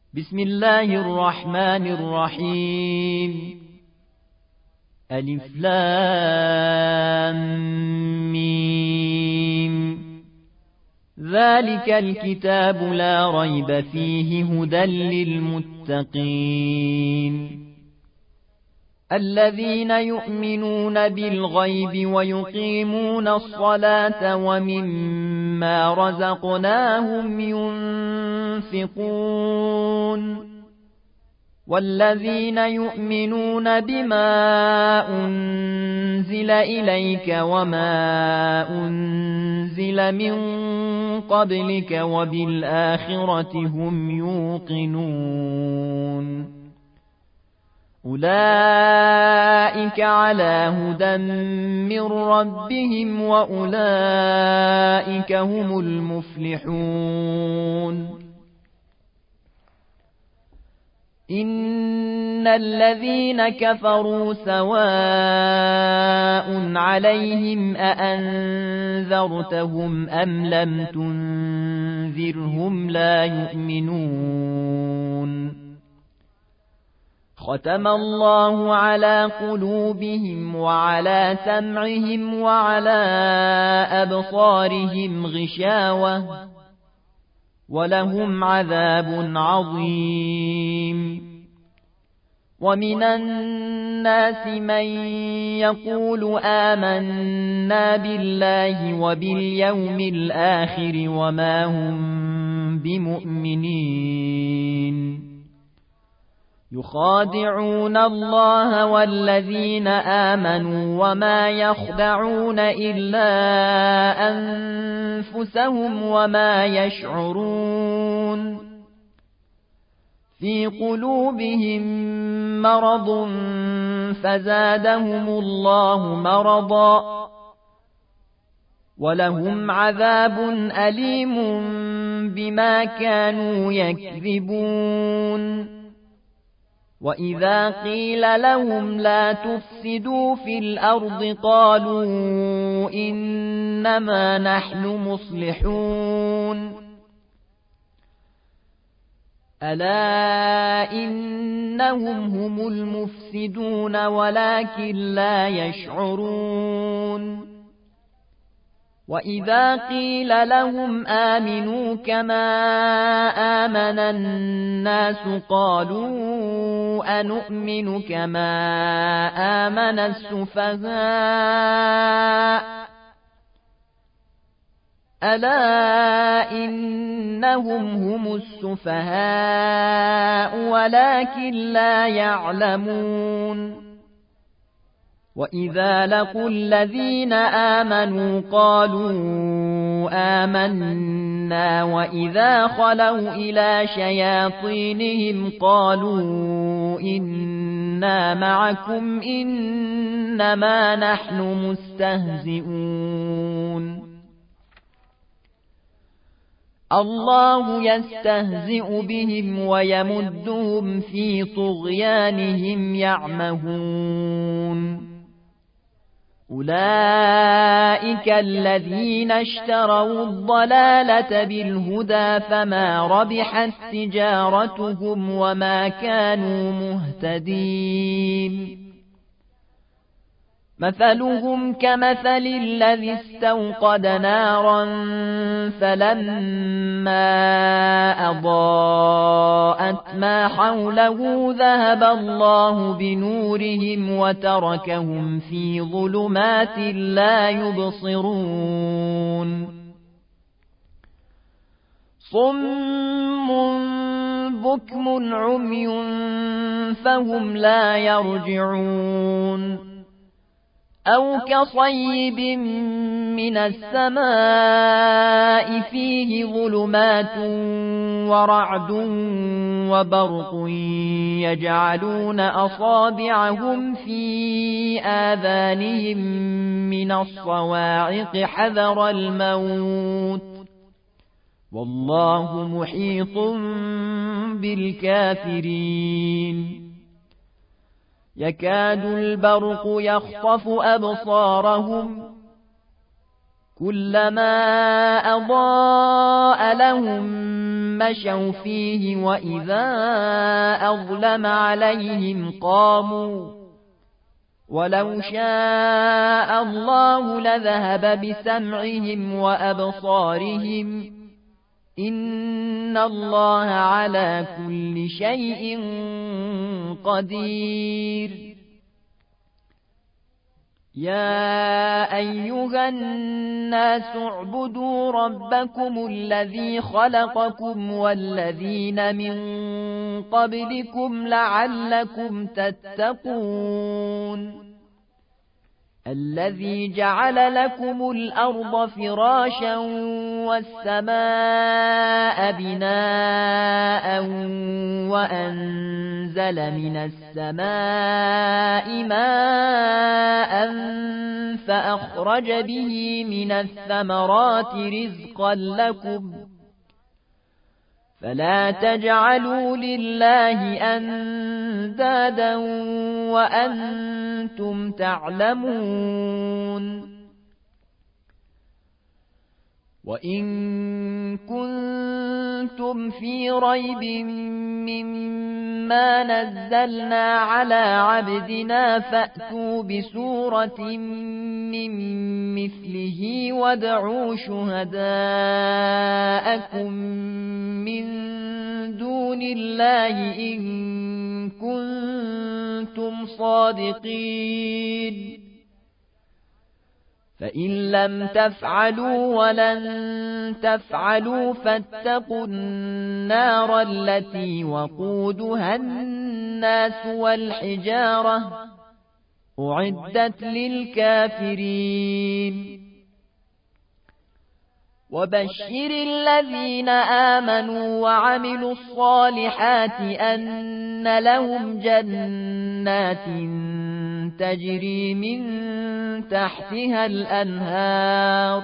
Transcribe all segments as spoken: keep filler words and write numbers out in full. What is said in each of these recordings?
بسم الله الرحمن الرحيم. ألف لام ميم. ذلك الكتاب لا ريب فيه هدى للمتقين الذين يؤمنون بالغيب ويقيمون الصلاة ومما رزقناهم ينفقون والذين يؤمنون بما أنزل إليك وما أنزل من قبلك وبالآخرة هم يوقنون أولئك على هدى من ربهم وأولئك هم المفلحون. إن الذين كفروا سواء عليهم أأنذرتهم أم لم تنذرهم لا يؤمنون. ختم الله على قلوبهم وعلى سمعهم وعلى أبصارهم غشاوة ولهم عذاب عظيم. ومن الناس من يقول آمنا بالله وباليوم الآخر وما هم بمؤمنين يخادعون الله والذين آمنوا وما يخدعون إلا أنفسهم وما يشعرون. في قلوبهم مرض فزادهم الله مرضا ولهم عذاب أليم بما كانوا يكذبون. وإذا قيل لهم لا تفسدوا في الأرض قالوا إنما نحن مصلحون. ألا إنهم هم المفسدون ولكن لا يشعرون. وإذا قيل لهم آمنوا كما آمن الناس قالوا أنؤمن كما آمن السفهاء ألا إنهم هم السفهاء ولكن لا يعلمون. وإذا لقوا الذين آمنوا قالوا آمنا وإذا خلوا إلى شياطينهم قالوا إنا معكم إنما نحن مستهزئون. الله يستهزئ بهم ويمدهم في طغيانهم يعمهون. أولئك الذين اشتروا الضلالة بالهدى فما ربحت تجارتهم وما كانوا مهتدين. مثلهم كمثل الذي استوقد نارا فلما أضاءت ما حوله ذهب الله بنورهم وتركهم في ظلمات لا يبصرون. صم بكم عمي فهم لا يرجعون. أو كصيب من السماء فيه ظلمات ورعد وبرق يجعلون أصابعهم في آذانهم من الصواعق حذر الموت والله محيط بالكافرين. يكاد البرق يخطف أبصارهم كلما أضاء لهم مشوا فيه وإذا أظلم عليهم قاموا ولو شاء الله لذهب بسمعهم وأبصارهم إن الله على كل شيء قدير يا أيها الناس اعبدوا ربكم الذي خلقكم والذين من قبلكم لعلكم تتقون الذي جعل لكم الأرض فراشا والسماء بناء وأنزل من السماء ماء فأخرج به من الثمرات رزقا لكم فلا تجعلوا لله أندادا وأنتم تعلمون وإن كنتم في ريب مما نزلنا على عبدنا فأتوا بسورة من مثله وادعوا شهداءكم من دون الله إن كنتم صادقين فإن لم تفعلوا ولن تفعلوا فاتقوا النار التي وقودها الناس والحجارة أعدت للكافرين وبشر الذين آمنوا وعملوا الصالحات أن لهم جنات تجري من تحتها الأنهار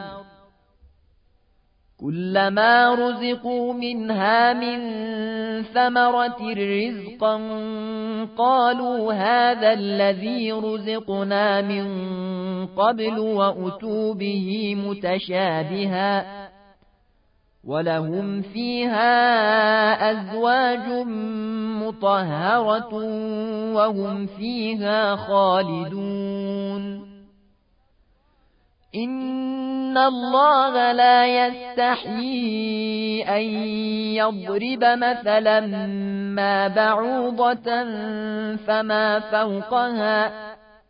كلما رزقوا منها من ثمرة رزقا قالوا هذا الذي رزقنا من قبل وأتوا به متشابها ولهم فيها أزواج مطهرة وهم فيها خالدون إن الله لا يستحيي أن يضرب مثلا ما بعوضة فما فوقها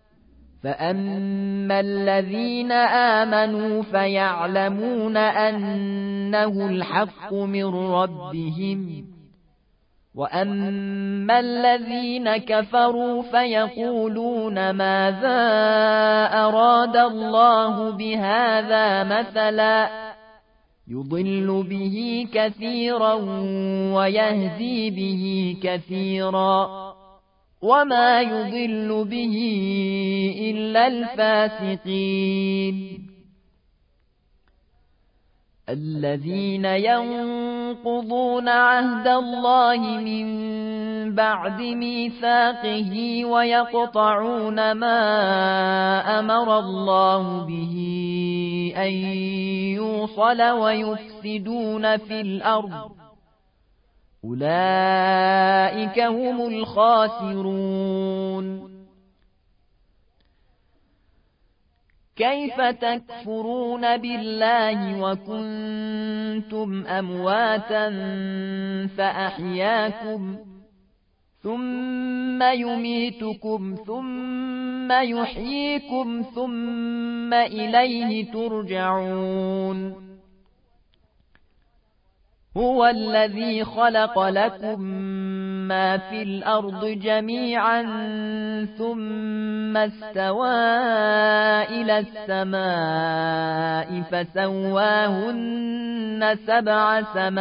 فأما الذين آمنوا فيعلمون أنه الحق من ربهم وأما الذين كفروا فيقولون ماذا أراد الله بهذا مثلا يضل به كثيرا ويهدي به كثيرا وما يضل به إلا الفاسقين الذين ينقضون عهد الله من بعد ميثاقه ويقطعون ما أمر الله به أن يوصل ويفسدون في الأرض أولئك هم الخاسرون كيف تكفرون بالله وكنتم أمواتا فأحياكم ثم يميتكم ثم يحييكم ثم إليه ترجعون هو الذي خلق لكم ما في الأرض جميعا ثم استوى إلى السماء فسواهن سبع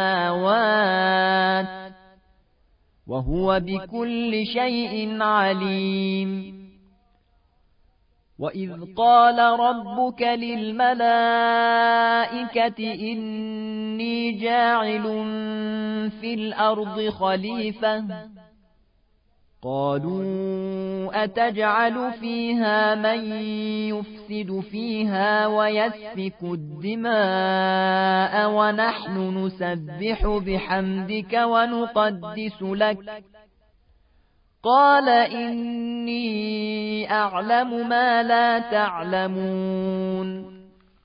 سماوات وهو بكل شيء عليم وإذ قال ربك للملائكة إني جاعل في الأرض خليفة قالوا أتجعل فيها من يفسد فيها ويسفك الدماء ونحن نسبح بحمدك ونقدس لك قال إني أعلم ما لا تعلمون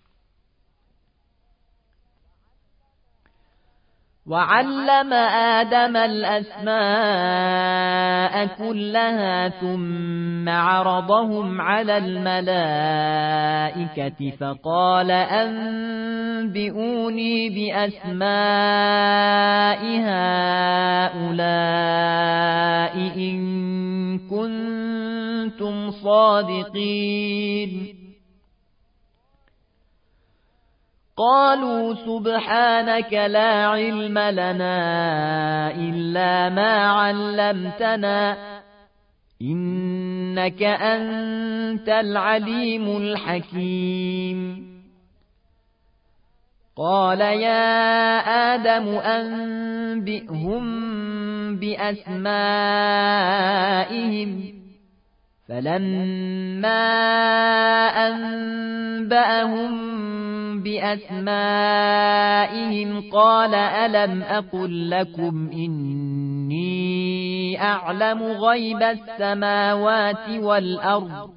وعلم آدم الأسماء كلها ثم عرضهم على الملائكة فقال أنبئوني بأسماء هؤلاء إن كنتم صادقين قالوا سبحانك لا علم لنا إلا ما علمتنا إنك أنت العليم الحكيم قال يا آدم أنبئهم بأسمائهم فلما أنبأهم بأسمائهم قال ألم أقل لكم إني أعلم غيب السماوات والأرض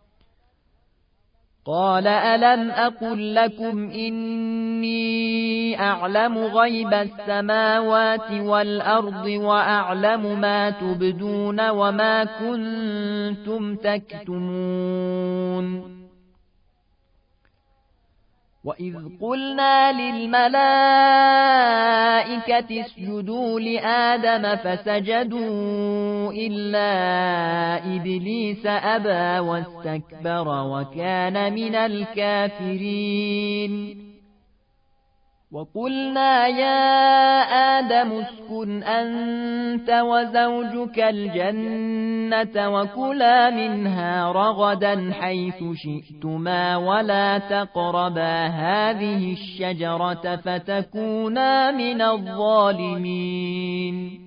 قال ألم أقل لكم إني أعلم غيب السماوات والأرض وأعلم ما تبدون وما كنتم تكتمون وإذ قلنا للملائكة اسجدوا لآدم فسجدوا إلا إبليس أبى واستكبر وكان من الكافرين وقلنا يا آدم اسكن أنت وزوجك الجنة وكلا منها رغدا حيث شئتما ولا تقربا هذه الشجرة فتكونا من الظالمين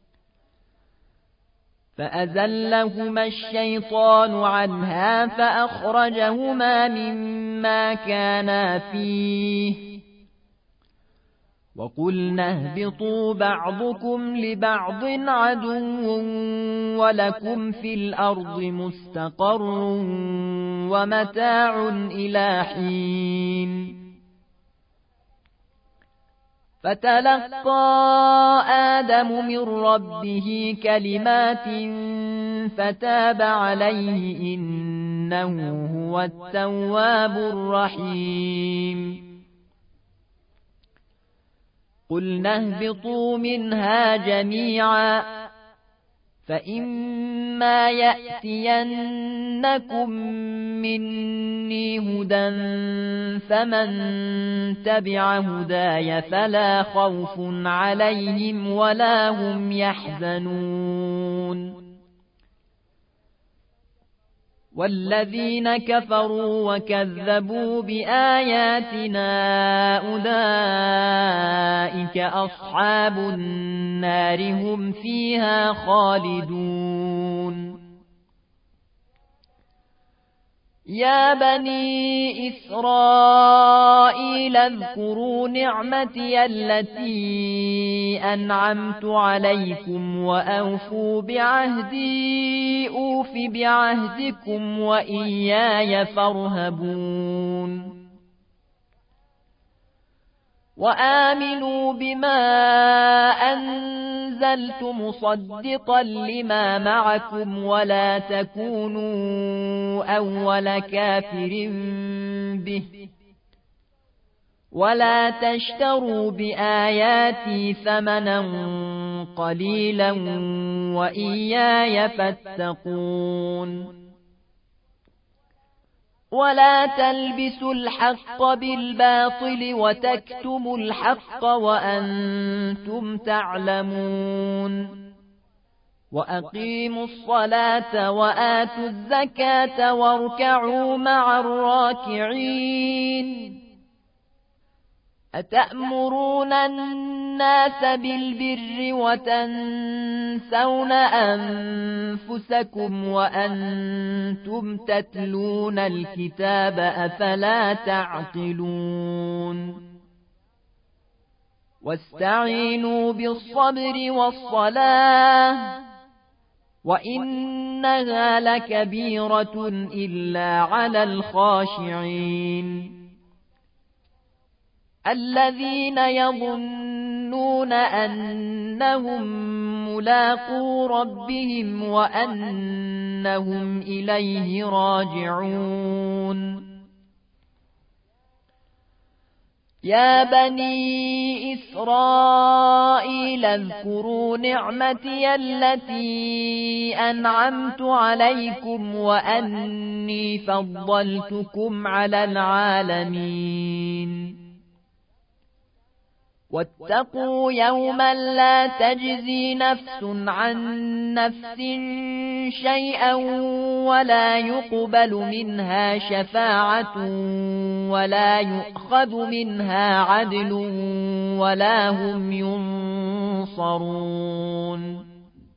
فأزلهما الشيطان عنها فأخرجهما مما كانا فيه وقلنا اهبطوا بعضكم لبعض عدو ولكم في الأرض مستقر ومتاع إلى حين فتلقى آدم من ربه كلمات فتاب عليه إنه هو التواب الرحيم قلنا اهبطوا منها جميعا فإما يأتينكم مني هدى فمن تبع هداي فلا خوف عليهم ولا هم يحزنون والذين كفروا وكذبوا بآياتنا أولئك أصحاب النار هم فيها خالدون يا بني إسرائيل اذكروا نعمتي التي أنعمت عليكم وأوفوا بعهدي أوف بعهدكم وإياي فارهبون وآمنوا بما أنزلت مصدقا لما معكم ولا تكونوا أول كافر به ولا تشتروا بآياتي ثمنا قليلا وإياي فاتقون ولا تلبسوا الحق بالباطل وتكتموا الحق وأنتم تعلمون وأقيموا الصلاة وآتوا الزكاة واركعوا مع الراكعين أتأمرون الناس بالبر وتنسون أنفسكم وأنتم تتلون الكتاب أفلا تعقلون واستعينوا بالصبر والصلاة وإنها لكبيرة إلا على الخاشعين الذين يظنون أنهم ملاقو ربهم وأنهم إليه راجعون يا بني إسرائيل اذكروا نعمتي التي أنعمت عليكم وأني فضلتكم على العالمين واتقوا يوما لا تجزي نفس عن نفس شيئا ولا يقبل منها شفاعة ولا يؤخذ منها عدل ولا هم ينصرون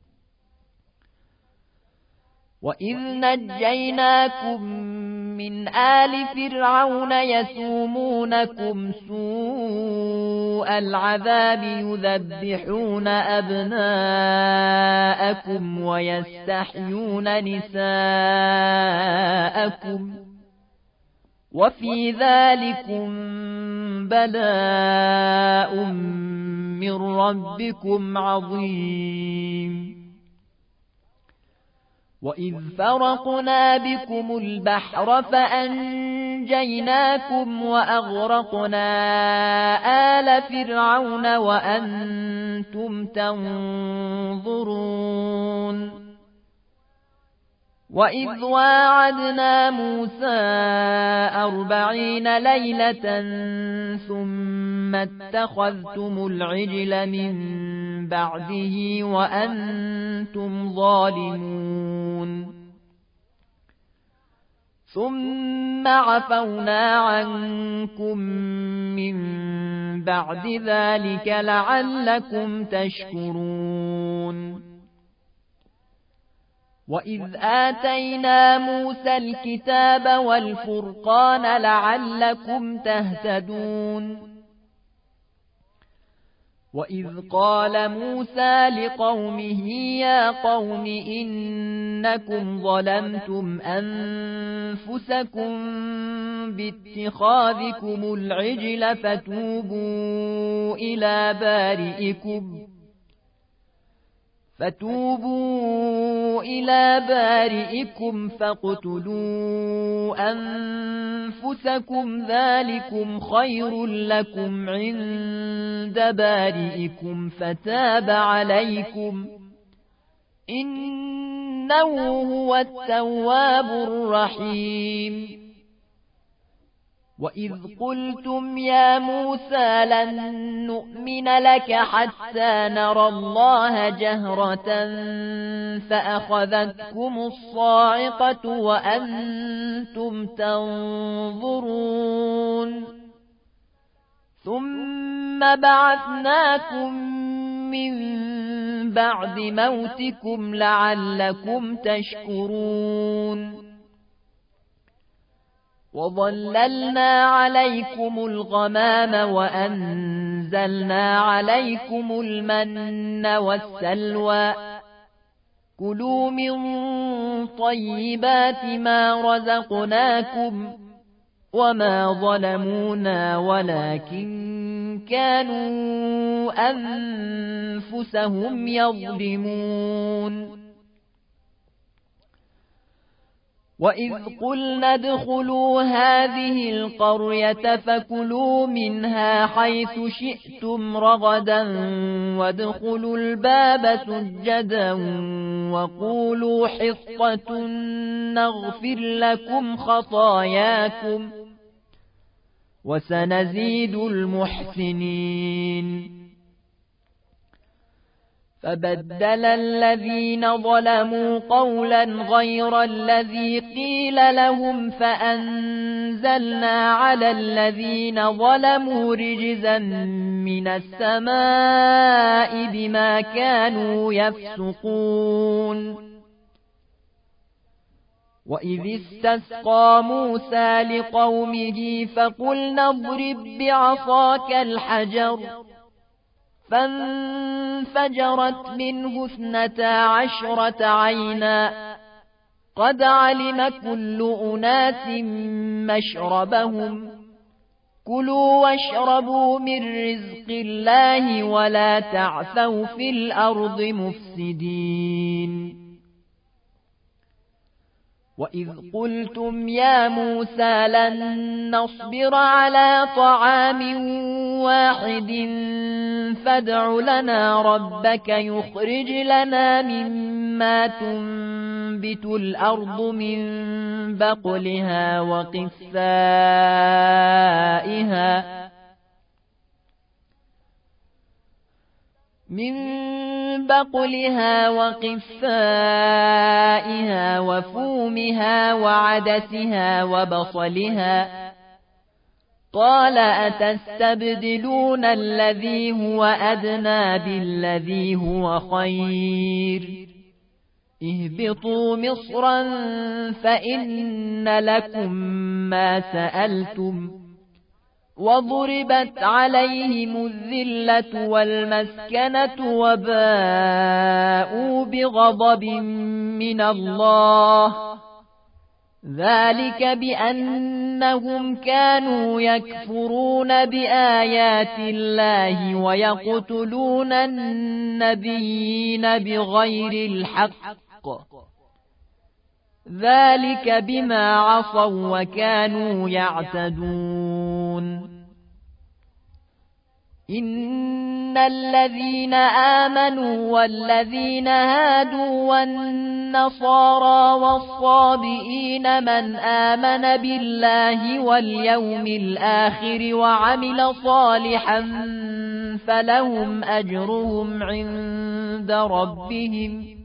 وإذ نجيناكم من آل فرعون يسومونكم سوء العذاب يذبحون أبناءكم ويستحيون نساءكم وفي ذلكم بلاء من ربكم عظيم وإذ فرقنا بكم البحر فأنجيناكم وأغرقنا آل فرعون وأنتم تنظرون وإذ واعدنا موسى أربعين ليلة ثم اتخذتم العجل من بعده وأنتم ظالمون ثم عفونا عنكم من بعد ذلك لعلكم تشكرون وإذ آتينا موسى الكتاب والفرقان لعلكم تهتدون وإذ قال موسى لقومه يا قوم إنكم ظلمتم أنفسكم باتخاذكم العجل فتوبوا إلى بارئكم فتوبوا إلى بارئكم فاقتلوا أنفسكم ذلكم خير لكم عند بارئكم فتاب عليكم إنه هو التواب الرحيم وإذ قلتم يا موسى لن نؤمن لك حتى نرى الله جهرة فأخذتكم الصاعقة وأنتم تنظرون ثم بعثناكم من بعد موتكم لعلكم تشكرون وظللنا عليكم الغمام وأنزلنا عليكم المن والسلوى كلوا من طيبات ما رزقناكم وما ظلمونا ولكن كانوا أنفسهم يظلمون وإذ قلنا ادخلوا هذه القرية فكلوا منها حيث شئتم رغدا وادخلوا الباب سجدا وقولوا حطة نغفر لكم خطاياكم وسنزيد المحسنين فبدل الذين ظلموا قولا غير الذي قيل لهم فأنزلنا على الذين ظلموا رجزا من السماء بما كانوا يفسقون. وإذ استسقى موسى لقومه فقلنا اضرب بعصاك الحجر فانفجرت منه اثنتا عشرة عينا قد علم كل أناس مشربهم كلوا واشربوا من رزق الله ولا تعثوا في الأرض مفسدين. وإذ قلتم يا موسى لن نصبر على طعام واحد فادع لنا ربك يخرج لنا مما تنبت الأرض من بقلها وقثائها من بقلها وقثائها وفومها وعدسها وبصلها قال أتستبدلون الذي هو أدنى بالذي هو خير اهبطوا مصرا فإن لكم ما سألتم وضربت عليهم الذلة والمسكنة وباءوا بغضب من الله ذلك بأنهم كانوا يكفرون بآيات الله ويقتلون النبيين بغير الحق ذلك بما عصوا وكانوا يعتدون. إن الذين آمنوا والذين هادوا والنصارى والصابئين من آمن بالله واليوم الآخر وعمل صالحا فلهم أجرهم عند ربهم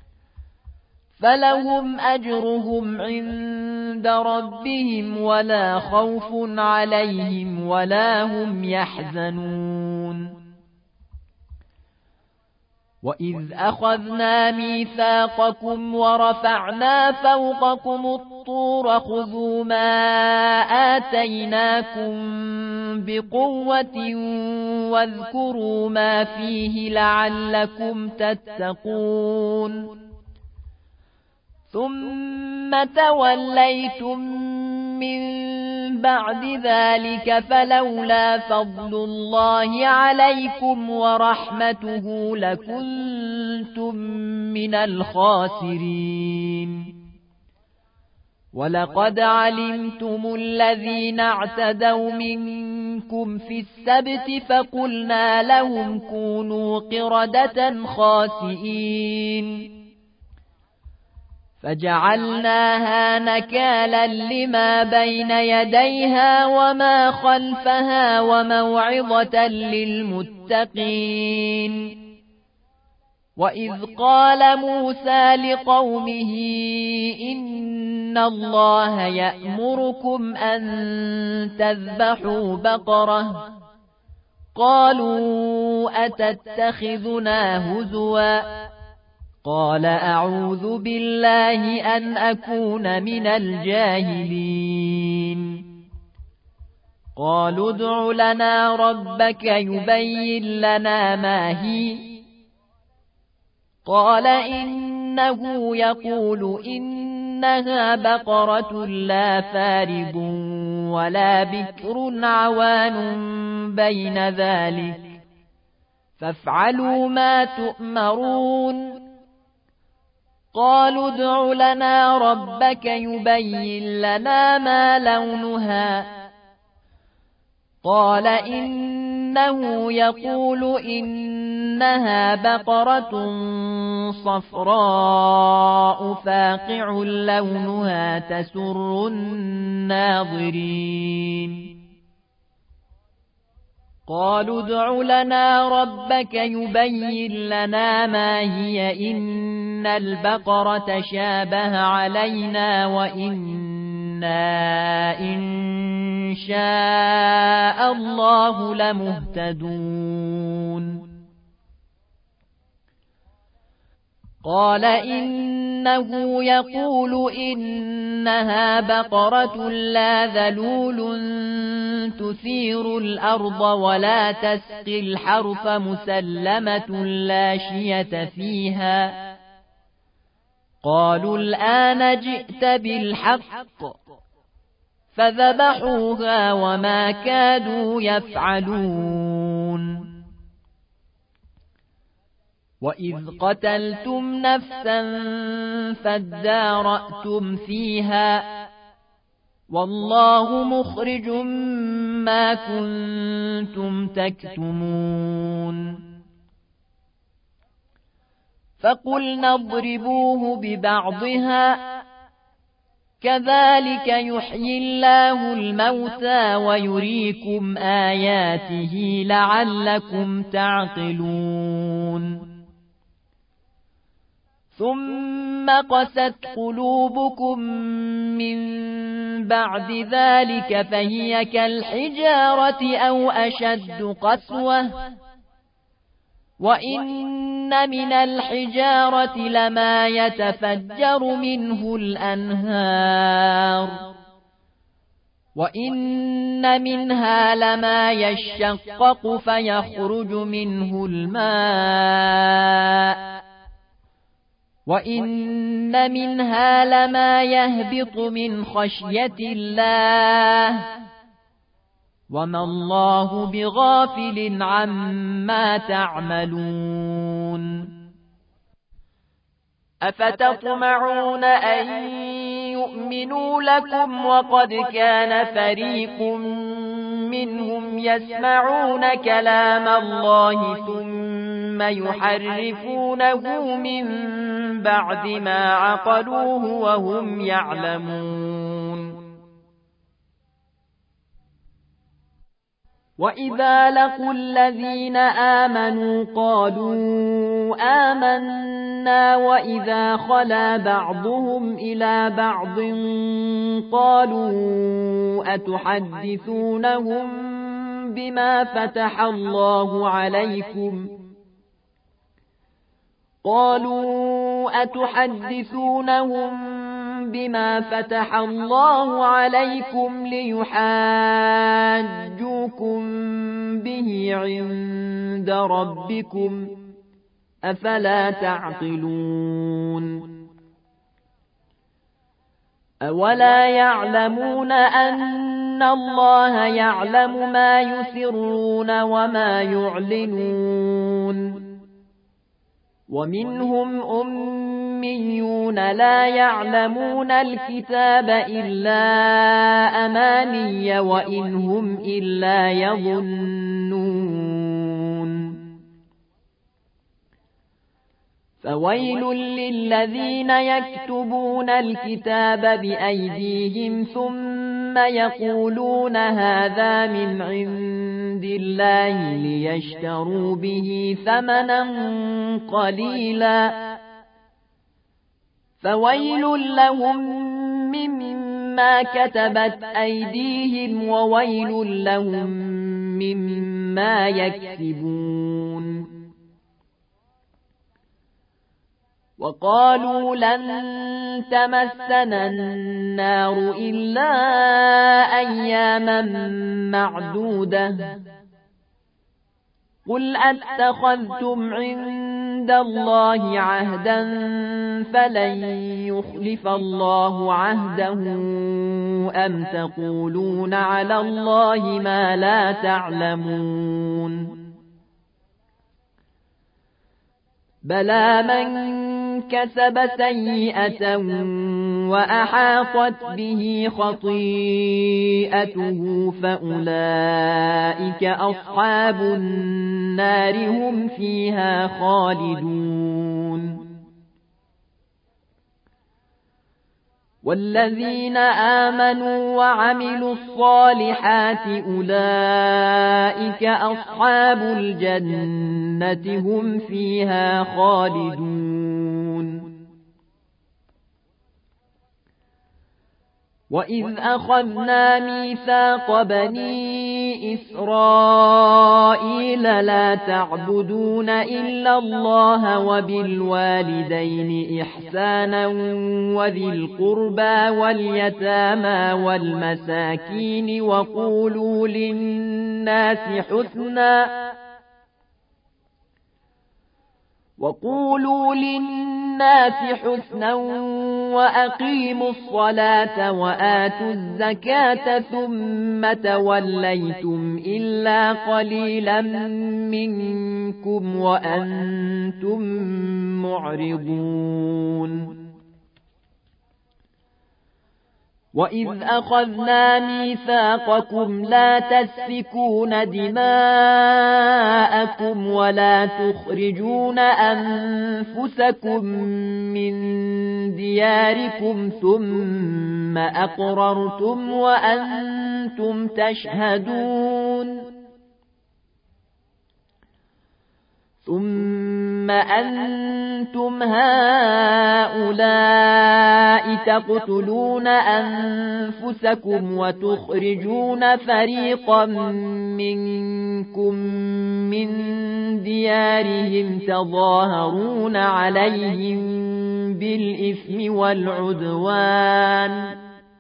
فلهم أجرهم عند ربهم ولا خوف عليهم ولا هم يحزنون. وإذ أخذنا ميثاقكم ورفعنا فوقكم الطور خذوا ما آتيناكم بقوة واذكروا ما فيه لعلكم تتقون. ثم توليتم من بعد ذلك فلولا فضل الله عليكم ورحمته لكنتم من الخاسرين. ولقد علمتم الذين اعتدوا منكم في السبت فقلنا لهم كونوا قردة خاسئين فجعلناها نكالا لما بين يديها وما خلفها وموعظة للمتقين. وإذ قال موسى لقومه إن الله يأمركم أن تذبحوا بقرة قالوا أتتخذنا هزوا قال أعوذ بالله أن أكون من الجاهلين. قالوا ادع لنا ربك يبين لنا ما هي قال إنه يقول إنها بقرة لا فارض ولا بكر عوان بين ذلك فافعلوا ما تؤمرون. قالوا ادع لنا ربك يبين لنا ما لونها قال إنه يقول إنها بقرة صفراء فاقع لونها تسر الناظرين. قالوا ادع لنا ربك يبين لنا ما هي إن البقرة شابه علينا وإنا إن شاء الله لمهتدون قال إنه يقول إنها بقرة لا ذلول تثير الأرض ولا تسقي الحرث مسلمة لا شية فيها قالوا الآن جئت بالحق فذبحوها وما كادوا يفعلون وإذ قتلتم نفسا فادارأتم فيها والله مخرج ما كنتم تكتمون فقلنا اضربوه ببعضها كذلك يحيي الله الموتى ويريكم آياته لعلكم تعقلون ثم قست قلوبكم من بعد ذلك فهي كالحجارة أو أشد قسوة وإن من الحجارة لما يتفجر منه الأنهار وإن منها لما يشقق فيخرج منه الماء وإن منها لما يهبط من خشية الله وما الله بغافل عما تعملون أفتطمعون أن يؤمنوا لكم وقد كان فريق منهم يسمعون كلام الله ثم يحرفونه من بعد ما عقلوه وهم يعلمون وإذا لقوا الذين آمنوا قالوا آمنا وإذا خلا بعضهم إلى بعض قالوا أتحدثونهم بما فتح الله عليكم قالوا أتحدثونهم بما فتح الله عليكم ليحاجوكم به عند ربكم أفلا تعقلون أولا يعلمون أن الله يعلم ما يسرون وما يعلنون ومنهم أميون لا يعلمون الكتاب إلا أماني وإن هم إلا يظنون فويل للذين يكتبون الكتاب بأيديهم ثم يقولون هذا من عند الله ليشتروا به ثمنا قليلا فويل لهم مما كتبت أيديهم وويل لهم مما يكسبون وقالوا لن تمسنا النار إلا أياما معدودة قل أتخذتم عند الله عهدا فلن يخلف الله عهده أم تقولون على الله ما لا تعلمون بلى من كسب سيئة وأحاطت به خطيئته فأولئك أصحاب النار هم فيها خالدون والذين آمنوا وعملوا الصالحات أولئك أصحاب الجنة هم فيها خالدون. وإذ أخذنا ميثاق بني إسرائيل لا تعبدون إلا الله وبالوالدين إحسانا وذي القربى واليتامى والمساكين وقولوا للناس حسنا وقولوا للناس حسنا وأقيموا الصلاة وآتوا الزكاة ثم توليتم إلا قليلا منكم وأنتم معرضون. وإذ أخذنا ميثاقكم لا تسفكون دماءكم ولا تخرجون أنفسكم من دياركم ثم أقررتم وأنتم تشهدون ثم أنتم هؤلاء تقتلون أنفسكم وتخرجون فريقا منكم من ديارهم تظاهرون عليهم بالإثم والعدوان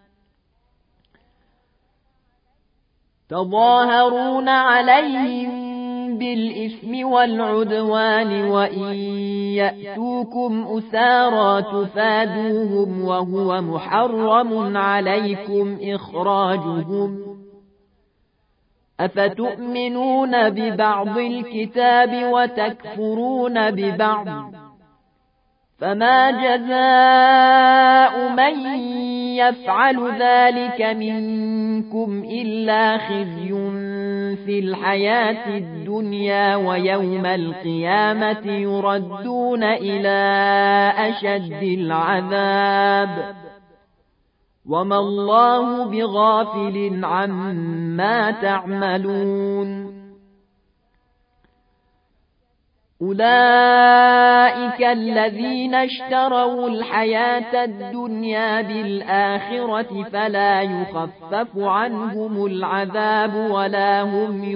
تظاهرون عليهم بالإثم والعدوان وإن يأتوكم أسارى تفادوهم وهو محرم عليكم إخراجهم أفتؤمنون ببعض الكتاب وتكفرون ببعض فما جزاء من يفعل ذلك منكم إلا خزي في الحياة الدنيا ويوم القيامة يردون إلى أشد العذاب وما الله بغافل عما تعملون. أولئك الذين اشتروا الحياة الدنيا بالآخرة فلا يخفف عنهم العذاب ولا هم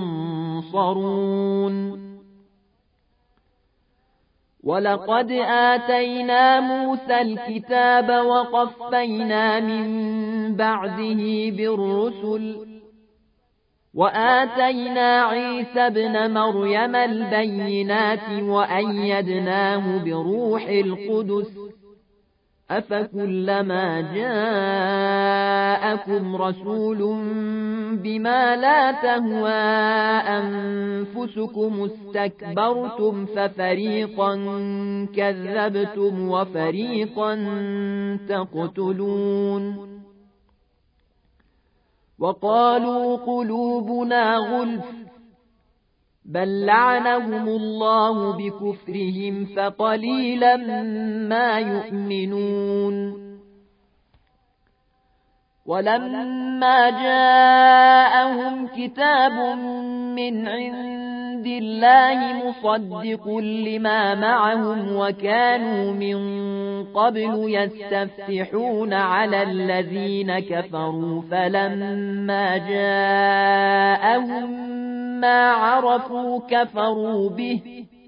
ينصرون. ولقد آتينا موسى الكتاب وقفينا من بعده بالرسل وآتينا عيسى ابن مريم البينات وأيدناه بروح القدس أفكلما جاءكم رسول بما لا تهوى أنفسكم استكبرتم ففريقا كذبتم وفريقا تقتلون. وقالوا قلوبنا غلف بل لعنهم الله بكفرهم فقليلا ما يؤمنون. ولما جاءهم كتاب من عند الله مصدق لما معهم وكانوا من قبل يستفتحون على الذين كفروا فلما جاءهم ما عرفوا كفروا به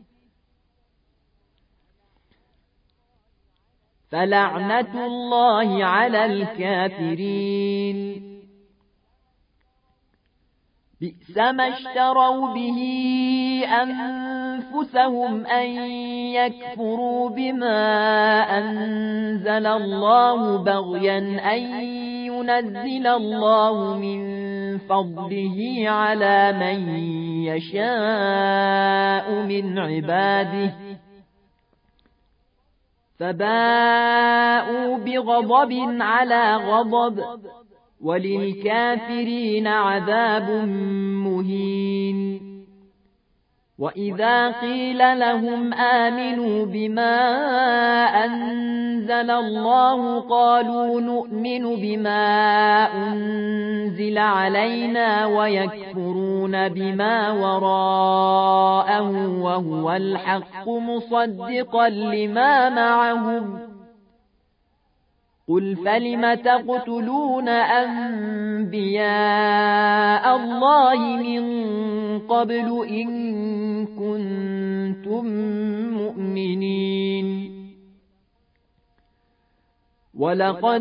فلعنة الله على الكافرين. بئس ما اشتروا به أنفسهم أن يكفروا بما أنزل الله بغيا أن ينزل الله من فضله على من يشاء من عباده فباءوا بغضب على غضب وللكافرين عذاب مهين. وإذا قيل لهم آمنوا بما أنزل الله قالوا نؤمن بما أنزل علينا ويكفرون بما وراءه وهو الحق مصدقا لما معهم قل فلم تقتلون أنبياء الله من قبل إن كنتم مؤمنين ولقد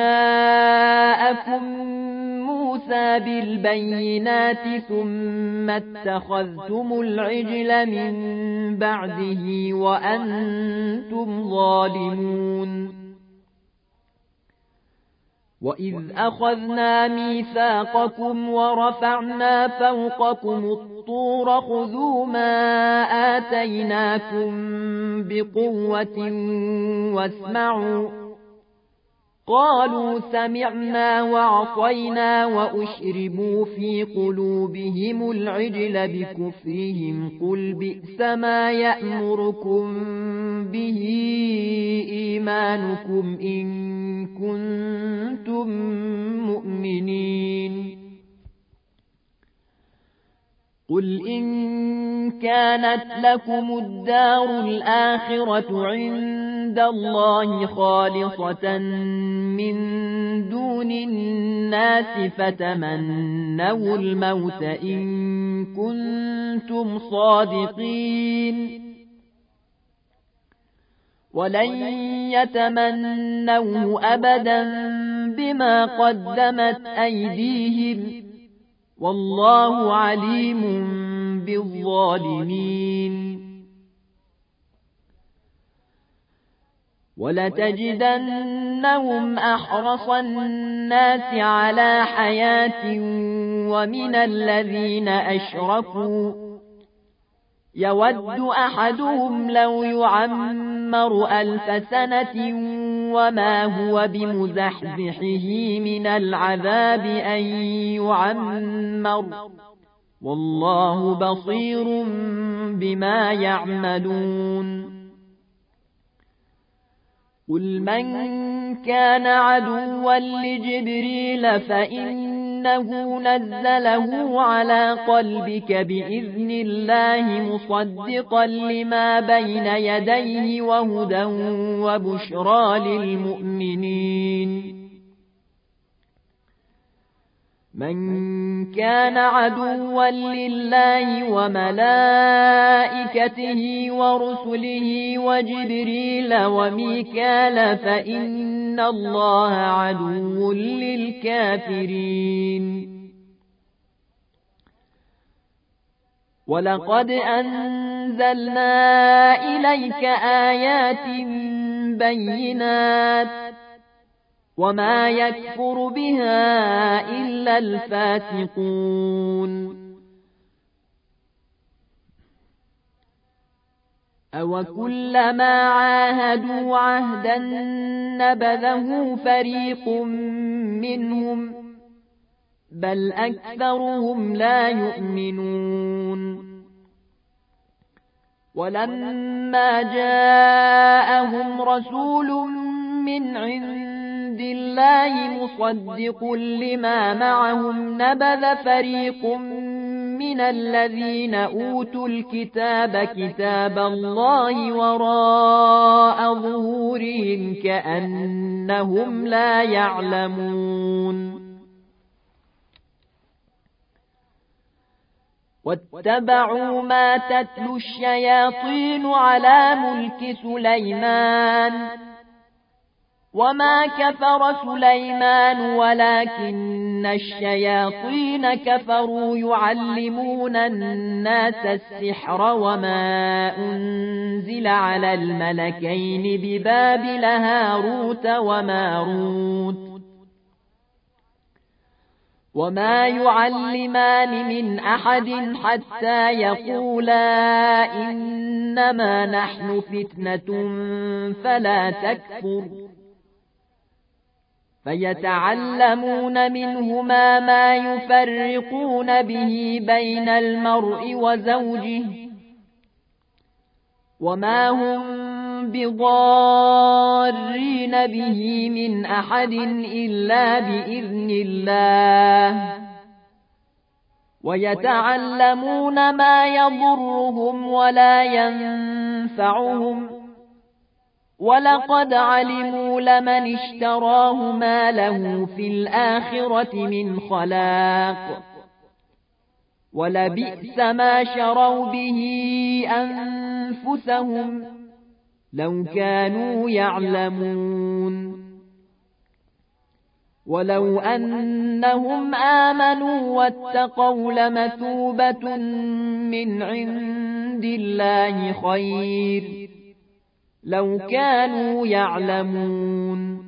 جاءكم موسى بالبينات ثم اتخذتم العجل من بعده وأنتم ظالمون وإذ أخذنا ميثاقكم ورفعنا فوقكم الطور خذوا ما آتيناكم بقوة واسمعوا قالوا سمعنا وعصينا وأشربوا في قلوبهم العجل بكفرهم قل بئس ما يأمركم به إيمانكم إن كنتم مؤمنين قل إن كانت لكم الدار الآخرة عند الله خالصة من دون الناس فتمنوا الموت إن كنتم صادقين ولن يتمنوه أبدا بما قدمت أيديهم والله عليم بالظالمين ولتجدنهم أحرص الناس على حياة ومن الذين أشركوا يود أحدهم لو يعمر ألف سنة وما هو بمزحزحه من العذاب أن يعمر والله بصير بما يعملون قل من كان عدوا لجبريل فإنه نزله على قلبك بإذن الله مصدقا لما بين يديه وهدى وبشرى للمؤمنين من كان عدوا لله وملائكته ورسله وجبريل وميكال فإن الله عدو للكافرين ولقد أنزلنا إليك آيات بينات وما يكفر بها إلا الفاسقون أوكلما عاهدوا عهدا نبذه فريق منهم بل أكثرهم لا يؤمنون ولما جاءهم رسول من عند عند الله مصدق لما معهم نبذ فريق من الذين أوتوا الكتاب كتاب الله وراء ظهورهم كأنهم لا يعلمون واتبعوا ما تتلو الشياطين على ملك سليمان وما كفر سليمان ولكن الشياطين كفروا يعلمون الناس السحر وما أنزل على الملكين ببابل هاروت وماروت وما يعلمان من أحد حتى يقولا إنما نحن فتنة فلا تكفر فيتعلمون منهما ما يفرقون به بين المرء وزوجه وما هم بضارين به من أحد إلا بإذن الله ويتعلمون ما يضرهم ولا ينفعهم ولقد علموا لمن اشتراه ما له في الآخرة من خلاق ولبئس ما شروا به أنفسهم لو كانوا يعلمون ولو أنهم آمنوا واتقوا لمثوبة من عند الله خير لو كانوا يعلمون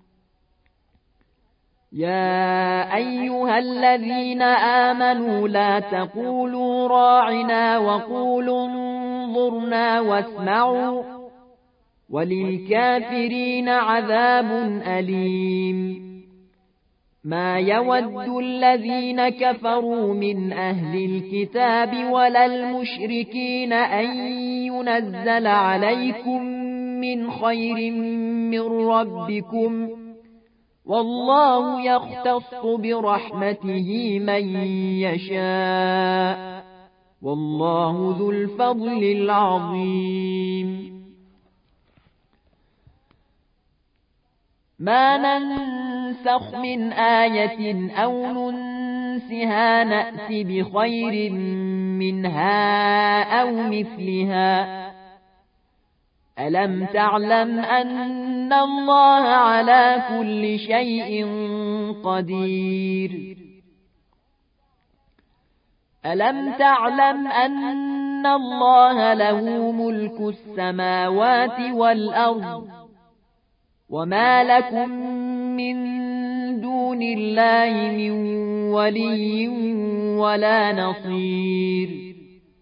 يا أيها الذين آمنوا لا تقولوا راعنا وقولوا انظرنا واسمعوا وللكافرين عذاب أليم ما يود الذين كفروا من أهل الكتاب ولا المشركين أن ينزل عليكم من خير من ربكم والله يختص برحمته من يشاء والله ذو الفضل العظيم ما ننسخ من آية أو ننسها نأت بخير منها أو مثلها ألم تعلم أن الله على كل شيء قدير ألم تعلم أن الله له ملك السماوات والأرض وما لكم من دون الله من ولي ولا نصير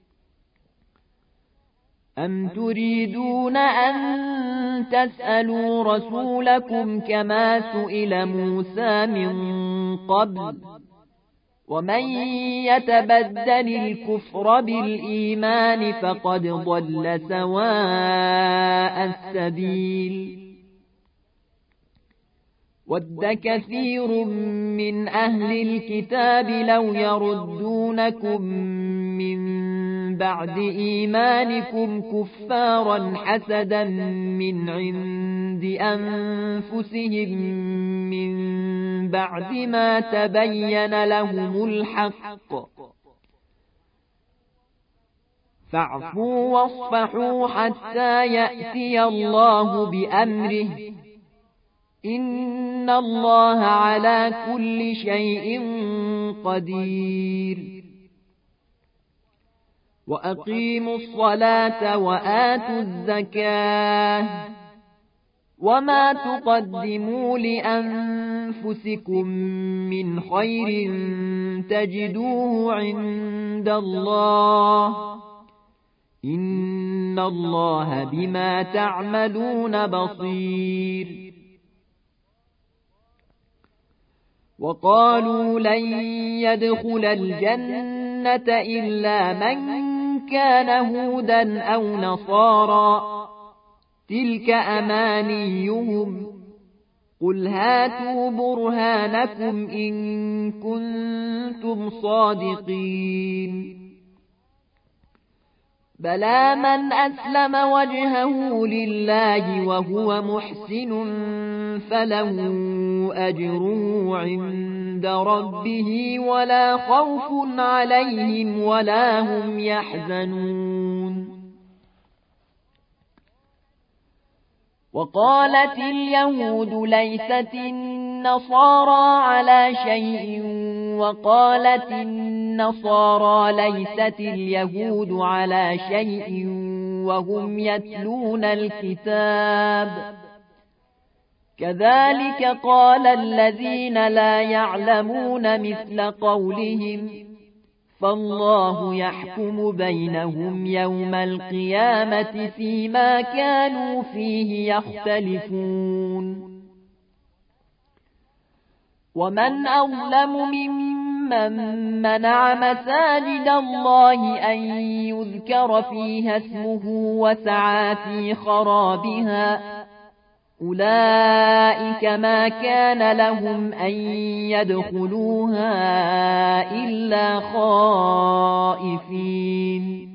أم تريدون أن تسألوا رسولكم كما سئل موسى من قبل ومن يتبدل الكفر بالإيمان فقد ضل سواء السبيل ود كثير من أهل الكتاب لو يردونكم من بعد إيمانكم كفارا حسدا من عند أنفسهم من بعد ما تبين لهم الحق فاعفوا واصفحوا حتى يأتي الله بأمره إن الله على كل شيء قدير وأقيموا الصلاة وآتوا الزكاة وما تقدموا لأنفسكم من خير تجدوه عند الله إن الله بما تعملون بصير وقالوا لن يدخل الجنة إلا من كان هودا أو نصارى تلك أمانيهم قل هاتوا برهانكم إن كنتم صادقين بلى من أسلم وجهه لله وهو محسن فله أجره عند ربه ولا خوف عليهم ولا هم يحزنون وقالت اليهود ليست النصارى على شيء وقالت النصارى ليست اليهود على شيء وهم يتلون الكتاب كذلك قال الذين لا يعلمون مثل قولهم فالله يحكم بينهم يوم القيامة فيما كانوا فيه يختلفون ومن أظلم ممن أمن منع مساجد الله أن يذكر فيها اسمه وسعى في خرابها أولئك ما كان لهم أن يدخلوها إلا خائفين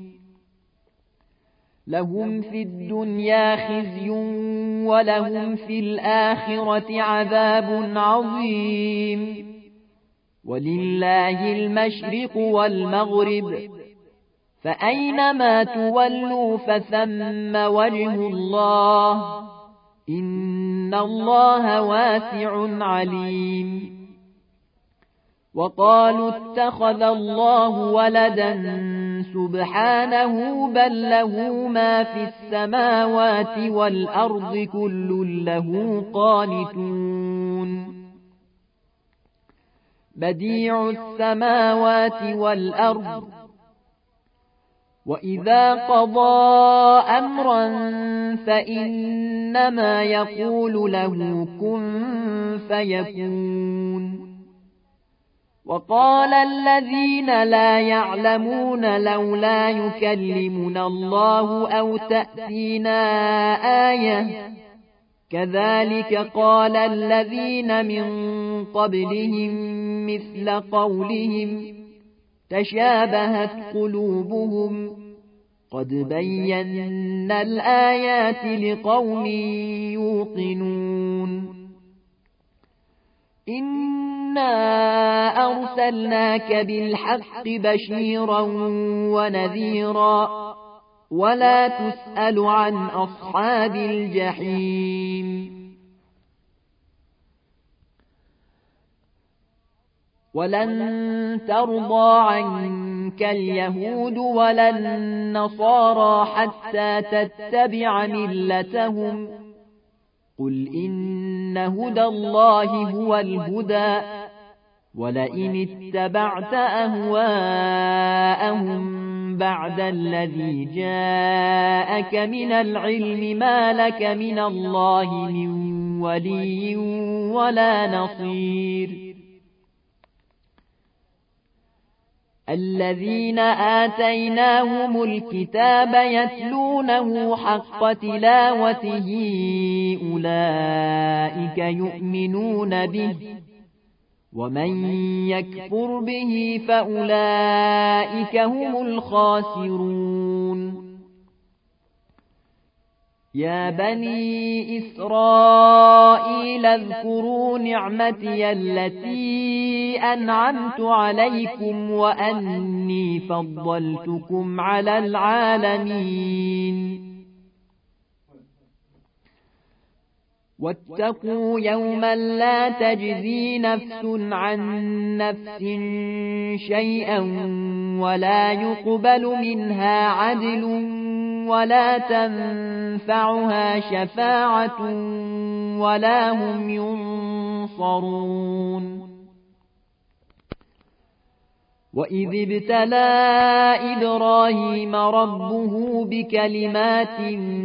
لهم في الدنيا خزي ولهم في الآخرة عذاب عظيم ولله المشرق والمغرب فأينما تولوا فثم وجه الله إن الله واسع عليم وقالوا اتخذ الله ولدا سبحانه بل له ما في السماوات والأرض كل له قانتون بديع السماوات والأرض وإذا قضى أمرا فإنما يقول له كن فيكون وقال الذين لا يعلمون لولا يكلمنا الله أو تأتينا آية كذلك قال الذين من قبلهم مثل قولهم تشابهت قلوبهم قد بينا الآيات لقوم يوقنون إنا أرسلناك بالحق بشيرا ونذيرا ولا تسأل عن أصحاب الجحيم ولن ترضى عنك اليهود ولا النصارى حتى تتبع ملتهم قل إن هدى الله هو الهدى ولئن اتبعت أهواءهم بعد الذي جاءك من العلم ما لك من الله من ولي ولا نصير الذين آتيناهم الكتاب يتلونه حق تلاوته أولئك يؤمنون به ومن يكفر به فأولئك هم الخاسرون يا بني إسرائيل اذكروا نعمتي التي أنعمت عليكم وأني فضلتكم على العالمين واتقوا يوما لا تجزي نفس عن نفس شيئا ولا يقبل منها عدل ولا تنفعها شفاعة ولا هم ينصرون وإذ ابتلى إبراهيم ربه بكلمات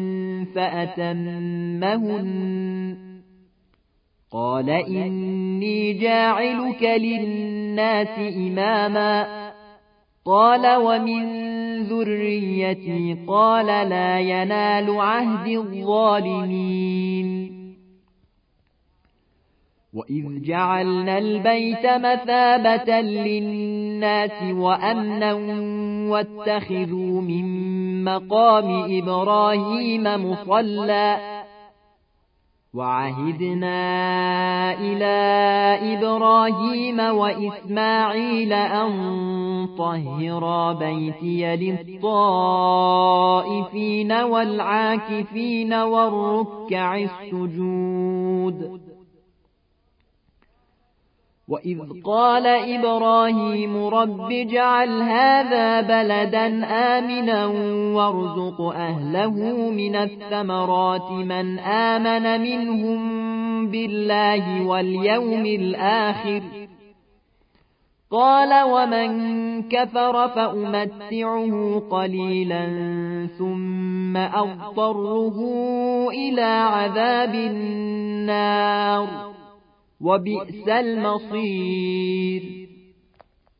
فأتمهن قال إني جاعلك للناس إماما قال ومن ذريتي قال لا ينال عهد الظالمين وإذ جعلنا البيت مثابة للناس وأمنا واتخذوا من مقام إبراهيم مصلى وعهدنا إلى إبراهيم وإسماعيل أن طهرا بيتي للطائفين والعاكفين والركع السجود وإذ قال إبراهيم رب اجعل هذا بلدا آمنا وارزق أهله من الثمرات من آمن منهم بالله واليوم الآخر قال ومن كفر فأمتعه قليلا ثم أضطره إلى عذاب النار وبئس المصير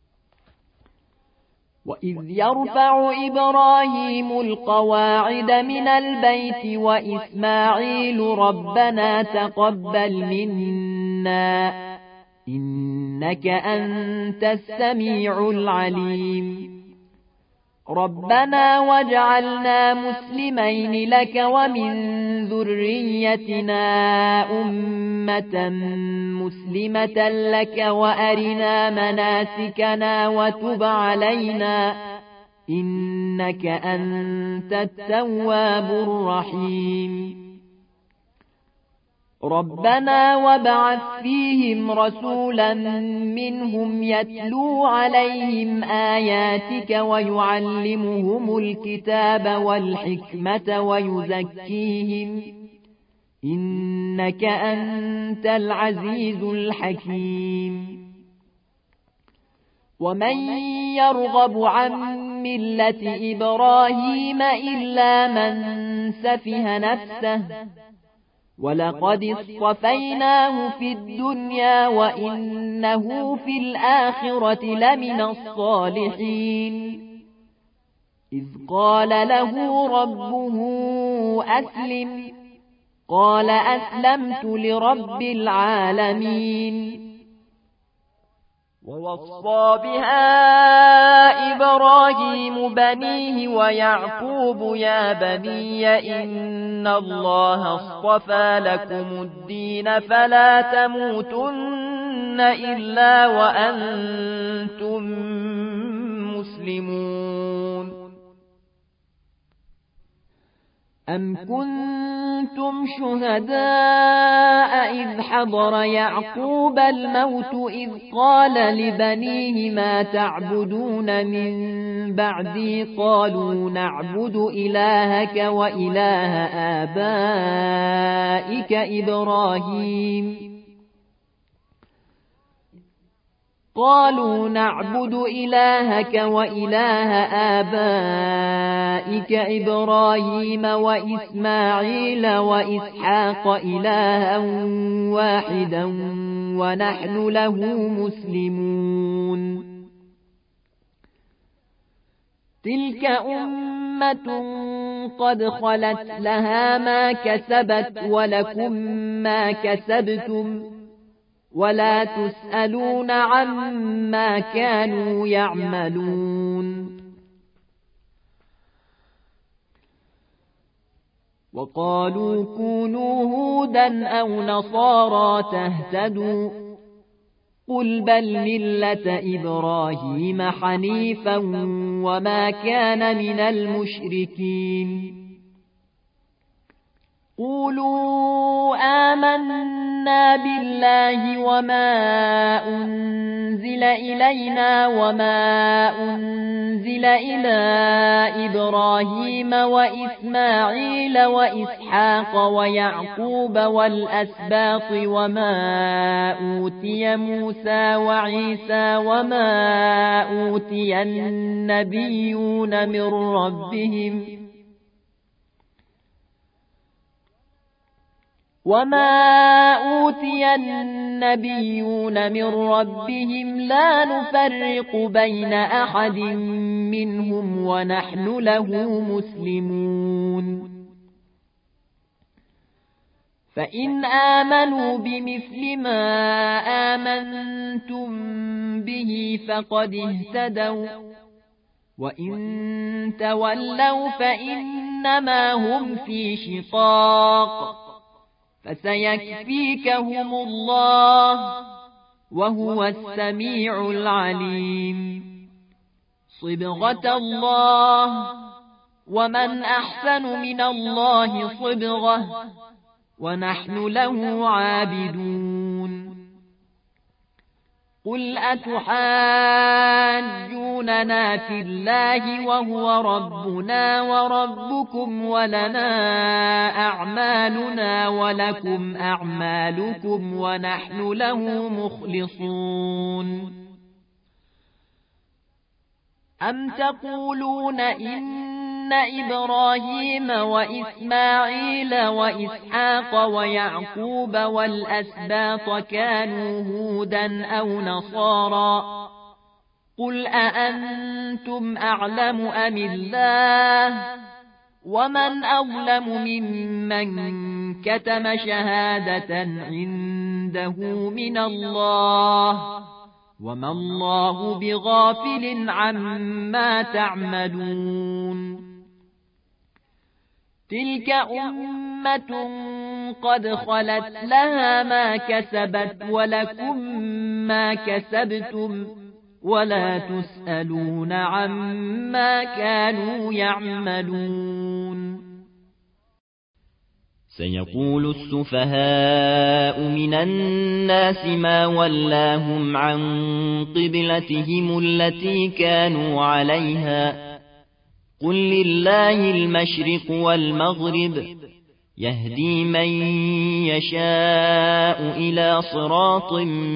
وإذ يرفع إبراهيم القواعد من البيت وإسماعيل ربنا تقبل منا إنك أنت السميع العليم ربنا واجعلنا مسلمين لك ومن ذريتنا أمة مسلمة لك وأرنا مناسكنا وتب علينا إنك أنت التواب الرحيم ربنا وابعث فيهم رسولا منهم يتلو عليهم آياتك ويعلمهم الكتاب والحكمة ويزكيهم إنك أنت العزيز الحكيم ومن يرغب عن ملة إبراهيم إلا من سفه نفسه ولقد اصطفيناه في الدنيا وإنه في الآخرة لمن الصالحين إذ قال له ربه أسلم قال أسلمت لرب العالمين ووصى بها إبراهيم بنيه ويعقوب يا بني إن الله اصطفى لكم الدين فلا تموتن إلا وأنتم مسلمون أم كنتم شهداء إذ حضر يعقوب الموت إذ قال لبنيه ما تعبدون من بعدي قالوا نعبد إلهك وإله آبائك إبراهيم قالوا نعبد إلهك وإله آبائك إبراهيم وإسماعيل وإسحاق إلها واحدا ونحن له مسلمون تلك أمة قد خلت لها ما كسبت ولكم ما كسبتم ولا تسألون عما كانوا يعملون وقالوا كونوا هودا أو نصارى تهتدوا قل بل ملة إبراهيم حنيفا وما كان من المشركين قولوا آمنا بالله وما أنزل إلينا وما أنزل إلى إبراهيم وإسماعيل وإسحاق ويعقوب والأسباط وما أوتي موسى وعيسى وما أوتي النبيون من ربهم وما أوتي النبيون من ربهم لا نفرق بين أحد منهم ونحن له مسلمون فإن آمنوا بمثل ما آمنتم به فقد اهتدوا وإن تولوا فإنما هم في شقاق فسيكفيكهم الله وهو السميع العليم صبغة الله ومن أحسن من الله صبغة ونحن له عابدون قل أتحاجوننا في الله وهو ربنا وربكم ولنا أعمالنا ولكم أعمالكم ونحن له مخلصون أم تقولون إن إبراهيم وإسماعيل وإسحاق ويعقوب والأسباط كانوا هودا أو نصارى قل أأنتم أعلم أم الله ومن أظلم ممن كتم شهادة عنده من الله وما الله بغافل عما تعملون تلك أمة قد خلت لها ما كسبت ولكم ما كسبتم ولا تسألون عما كانوا يعملون سيقول السفهاء من الناس ما ولاهم عن قبلتهم التي كانوا عليها قل لله المشرق والمغرب يهدي من يشاء إلى صراط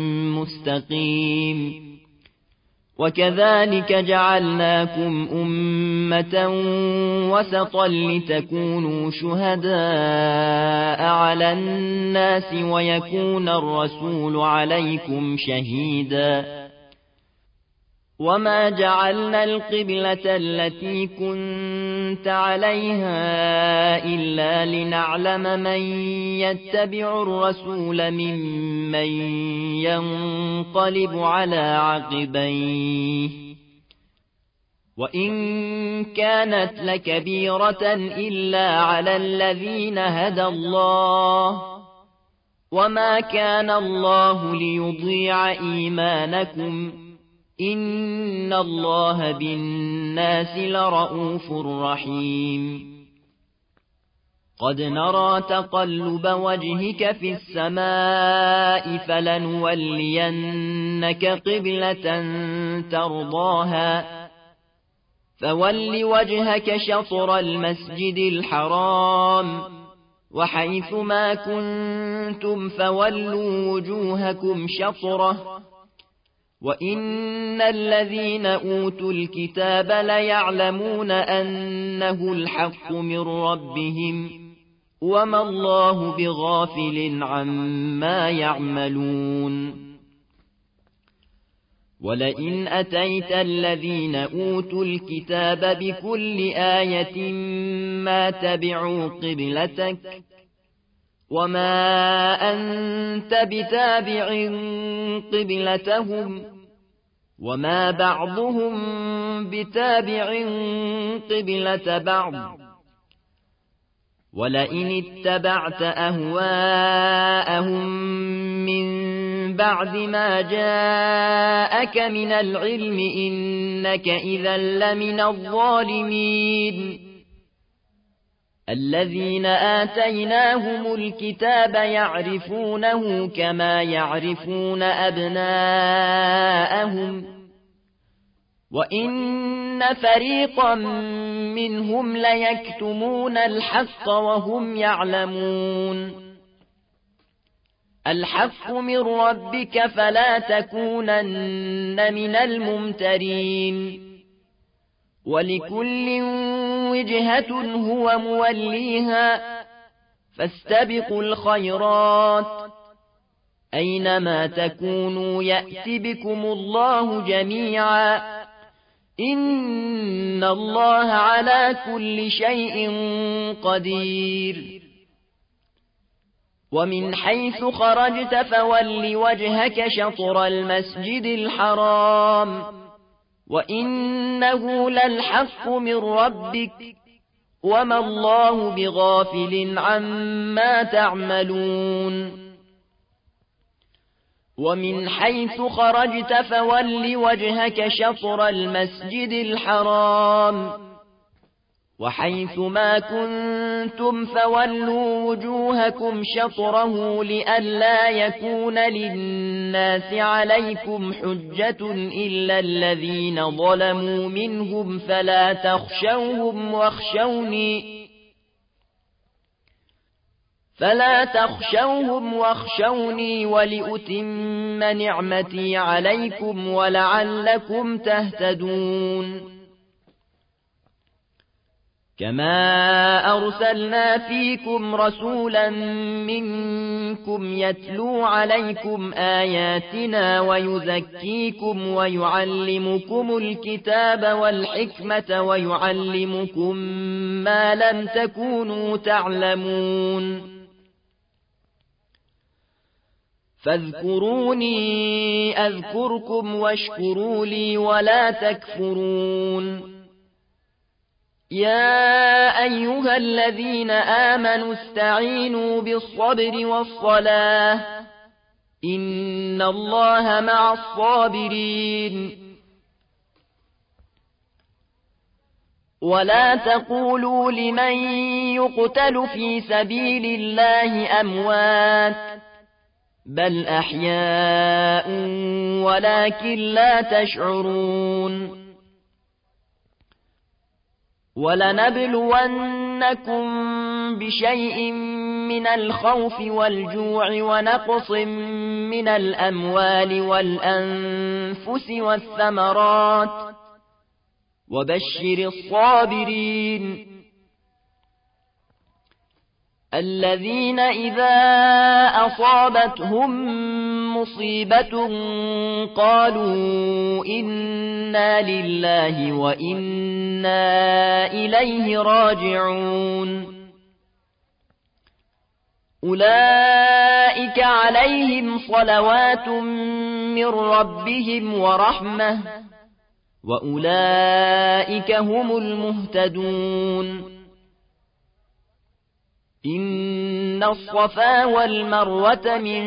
مستقيم وكذلك جعلناكم أمة وسطا لتكونوا شهداء على الناس ويكون الرسول عليكم شهيدا وما جعلنا القبلة التي كنت عليها إلا لنعلم من يتبع الرسول ممن ينقلب على عقبيه وإن كانت لكبيرة إلا على الذين هدى الله وما كان الله ليضيع إيمانكم إن الله بالناس لرءوف رحيم قد نرى تقلب وجهك في السماء فلنولينك قبلة ترضاها فول وجهك شطر المسجد الحرام وحيث ما كنتم فولوا وجوهكم شطره وإن الذين أوتوا الكتاب ليعلمون أنه الحق من ربهم وما الله بغافل عما يعملون ولئن أتيت الذين أوتوا الكتاب بكل آية ما تبعوا قبلتك وما أنت بتابع قبلتهم وما بعضهم بتابع قبلة بعض ولئن اتبعت أهواءهم من بعد ما جاءك من العلم إنك إذا لمن الظالمين الذين آتيناهم الكتاب يعرفونه كما يعرفون أبناءهم وإن فريقا منهم ليكتمون الحق وهم يعلمون الحق من ربك فلا تكونن من الممترين ولكل وجهة هو موليها فاستبقوا الخيرات أينما تكونوا يأتي بكم الله جميعا إن الله على كل شيء قدير ومن حيث خرجت فول وجهك شطر المسجد الحرام وإنه للحق من ربك وما الله بغافل عما تعملون ومن حيث خرجت فول وجهك شطر المسجد الحرام وحيث ما كنتم فولوا وجوهكم شطره لئلا يكون للناس عليكم حجة إلا الذين ظلموا منهم فلا تخشوهم واخشوني فلا تخشوهم واخشوني ولأتم نعمتي عليكم ولعلكم تهتدون كما أرسلنا فيكم رسولا منكم يتلو عليكم آياتنا ويزكيكم ويعلمكم الكتاب والحكمة ويعلمكم ما لم تكونوا تعلمون فاذكروني أذكركم واشكروا لي ولا تكفرون يا أيها الذين آمنوا استعينوا بالصبر والصلاة إن الله مع الصابرين ولا تقولوا لمن يقتل في سبيل الله أموات بل أحياء ولكن لا تشعرون ولنبلونكم بشيء من الخوف والجوع ونقص من الأموال والأنفس والثمرات وبشر الصابرين الذين إذا أصابتهم مصيبة قالوا إنا لله وإنا إليه راجعون أولئك عليهم صلوات من ربهم ورحمة وأولئك هم المهتدون إن الصفا والمروة من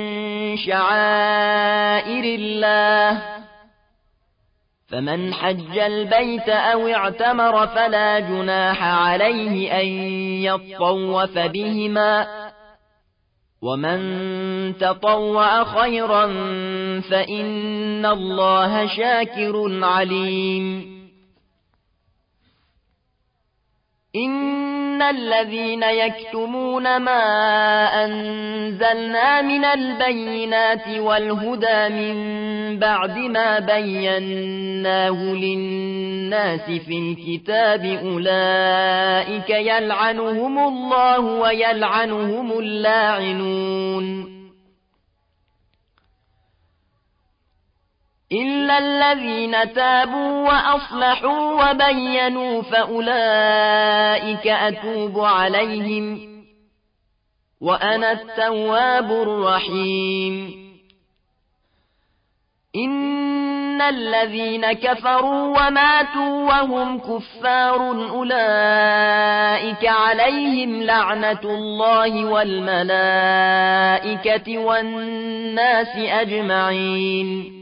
شعائر الله فمن حج البيت أو اعتمر فلا جناح عليه أن يطوف بهما ومن تطوع خيرا فإن الله شاكر عليم إن الذين يكتمون ما أنزلنا من البينات والهدى من بعد ما بيناه للناس في الكتاب أولئك يلعنهم الله ويلعنهم اللاعنون إلا الذين تابوا وأصلحوا وبينوا فأولئك أتوب عليهم وأنا التواب الرحيم إن الذين كفروا وماتوا وهم كفار أولئك عليهم لعنة الله والملائكة والناس أجمعين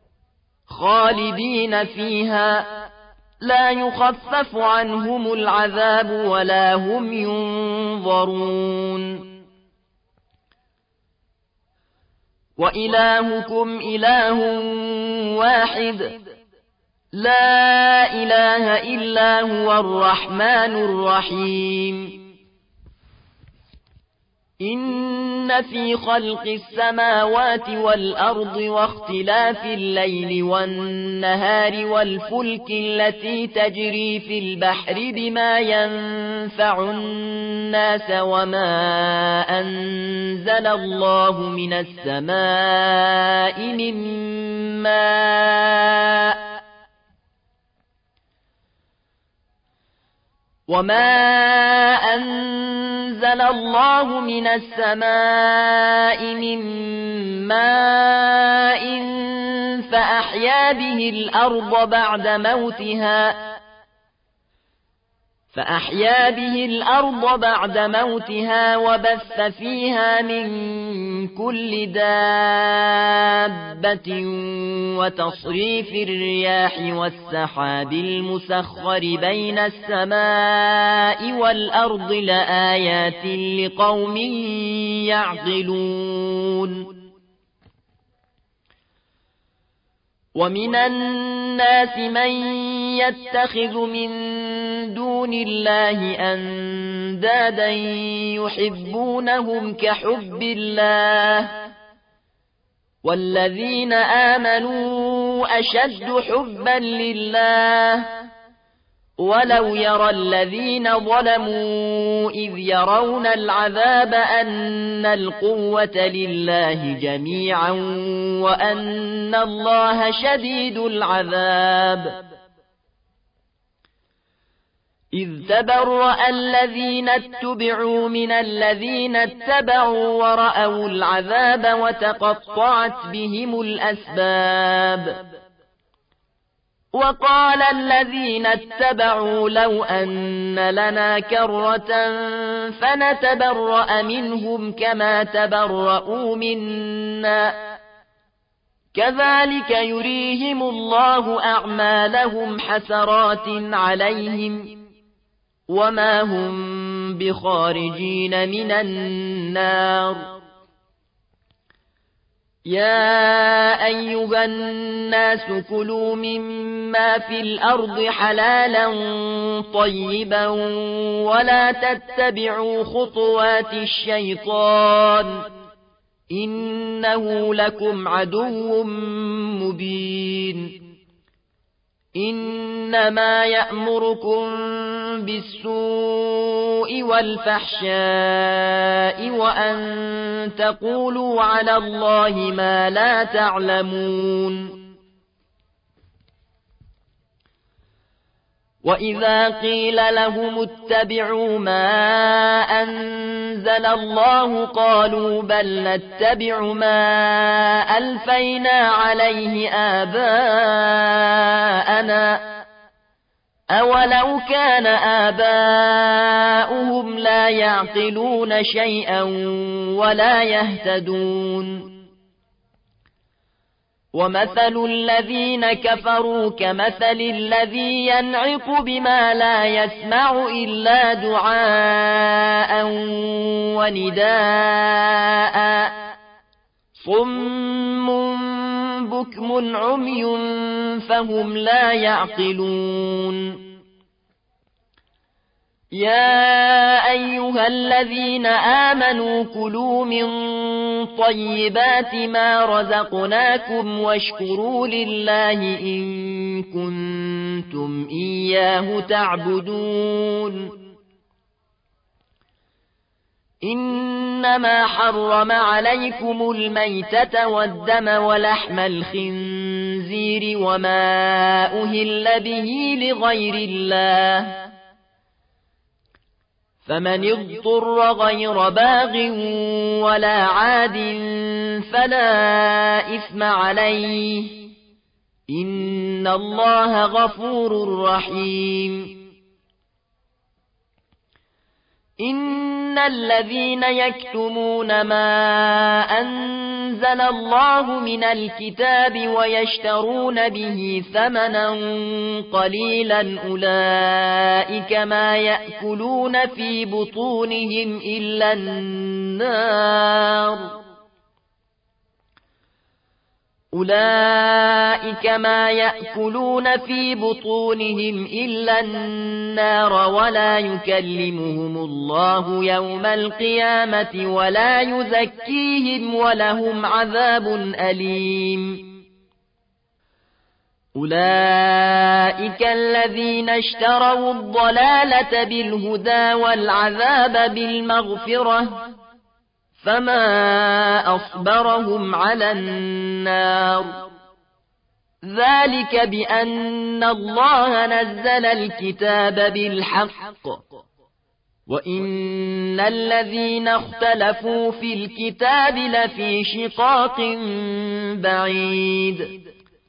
خالدين فيها لا يخفف عنهم العذاب ولا هم ينظرون وإلهكم إله واحد لا إله إلا هو الرحمن الرحيم إن في خلق السماوات والأرض واختلاف الليل والنهار والفلك التي تجري في البحر بما ينفع الناس وما أنزل الله من السماء من ماء وما أنزل الله من السماء من ماء فأحيا به الأرض بعد موتها فأحيا به الأرض بعد موتها وبث فيها من كل دابة وتصريف الرياح والسحاب المسخر بين السماء والأرض لآيات لقوم يعقلون ومن الناس من يتخذ من دون الله أندادا يحبونهم كحب الله والذين آمنوا أشد حبا لله ولو يرى الذين ظلموا إذ يرون العذاب أن القوة لله جميعا وأن الله شديد العذاب إذ تبرأ الذين اتبعوا من الذين اتبعوا ورأوا العذاب وتقطعت بهم الأسباب وقال الذين اتبعوا لو أن لنا كرة فنتبرأ منهم كما تبرؤوا منا كذلك يريهم الله أعمالهم حسرات عليهم وما هم بخارجين من النار يا أيها الناس كلوا مما في الأرض حلالا طيبا ولا تتبعوا خطوات الشيطان إنه لكم عدو مبين إنما يأمركم بالسوء والفحشاء وأن تقولوا على الله ما لا تعلمون وإذا قيل لهم اتبعوا ما أنزل الله قالوا بل نتبع ما ألفينا عليه آباءنا أولو كان آباؤهم لا يعقلون شيئا ولا يهتدون ومثل الذين كفروا كمثل الذي ينعق بما لا يسمع إلا دعاء ونداء صم بكم عمي فهم لا يعقلون يا أيها الذين آمنوا كلوا من طيبات ما رزقناكم واشكروا لله إن كنتم إياه تعبدون إنما حرم عليكم الميتة والدم ولحم الخنزير وما أهل به لغير الله فمن اضطر غير باغ ولا عاد فلا إثم عليه إن الله غفور رحيم إن الذين يكتمون ما أنزل الله من الكتاب ويشترون به ثمنا قليلا أولئك ما يأكلون في بطونهم إلا النار أولئك ما يأكلون في بطونهم إلا النار ولا يكلمهم الله يوم القيامة ولا يزكيهم ولهم عذاب أليم أولئك الذين اشتروا الضلالة بالهدى والعذاب بالمغفرة فما أصبرهم على النار ذلك بأن الله نزل الكتاب بالحق وإن الذين اختلفوا في الكتاب لفي شقاق بعيد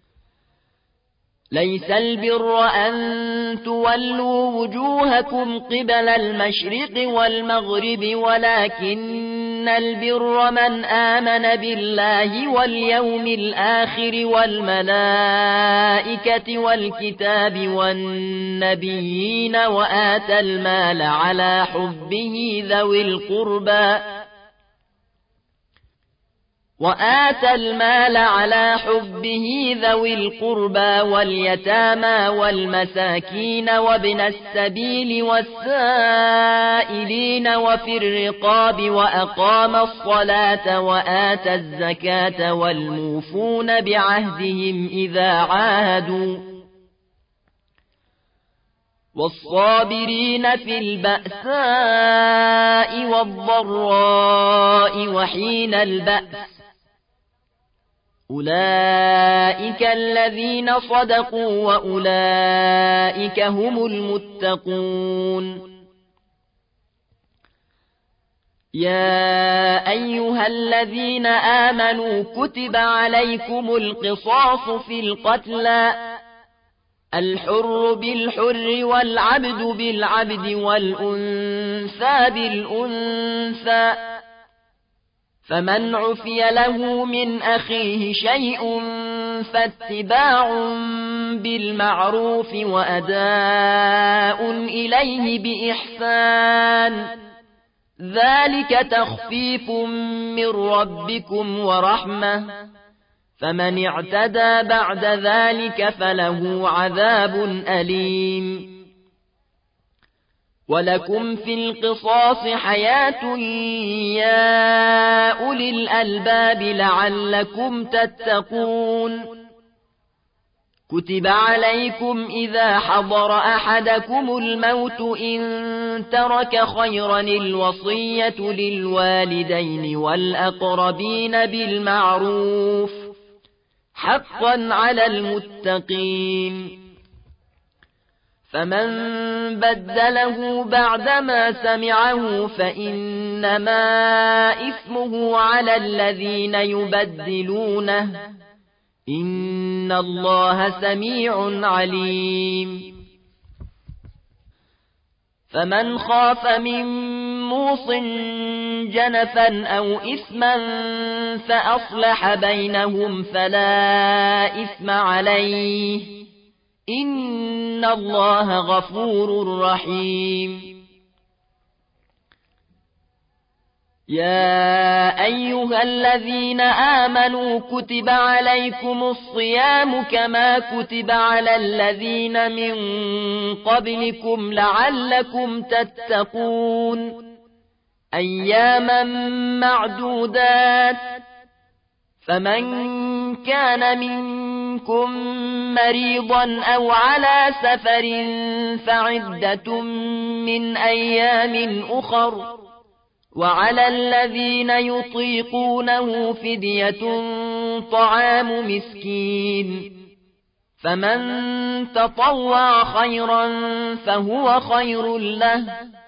ليس البر أن تولوا وجوهكم قبل المشرق والمغرب ولكن البر من آمن بالله واليوم الآخر والملائكة والكتاب والنبيين وآتى المال على حبه ذوي القربى وآتى المال على حبه ذوي القربى واليتامى والمساكين وابن السبيل والسائلين وفي الرقاب وأقام الصلاة وآتى الزكاة والموفون بعهدهم إذا عاهدوا والصابرين في البأساء والضراء وحين البأس أولئك الذين صدقوا وأولئك هم المتقون. يا أيها الذين آمنوا كتب عليكم القصاص في القتلى الحر بالحر والعبد بالعبد والأنثى بالأنثى فمن عفي له من أخيه شيء فاتباع بالمعروف وأداء إليه بإحسان ذلك تخفيف من ربكم ورحمة فمن اعتدى بعد ذلك فله عذاب أليم. ولكم في القصاص حياة يا أولي الألباب لعلكم تتقون. كتب عليكم إذا حضر أحدكم الموت إن ترك خيرا الوصية للوالدين والأقربين بالمعروف حقا على المتقين. فمن بدله بعدما سمعه فإنما إثمه على الذين يبدلونه إن الله سميع عليم. فمن خاف من موص جنفا أو إثما فأصلح بينهم فلا إثم عليه إن الله غفور رحيم. يا أيها الذين آمنوا كتب عليكم الصيام كما كتب على الذين من قبلكم لعلكم تتقون أياما معدودات فمن كان منكم مريضا أو على سفر فعدة من أيام أخر وعلى الذين يطيقونه فدية طعام مسكين فمن تطوع خيرا فهو خير له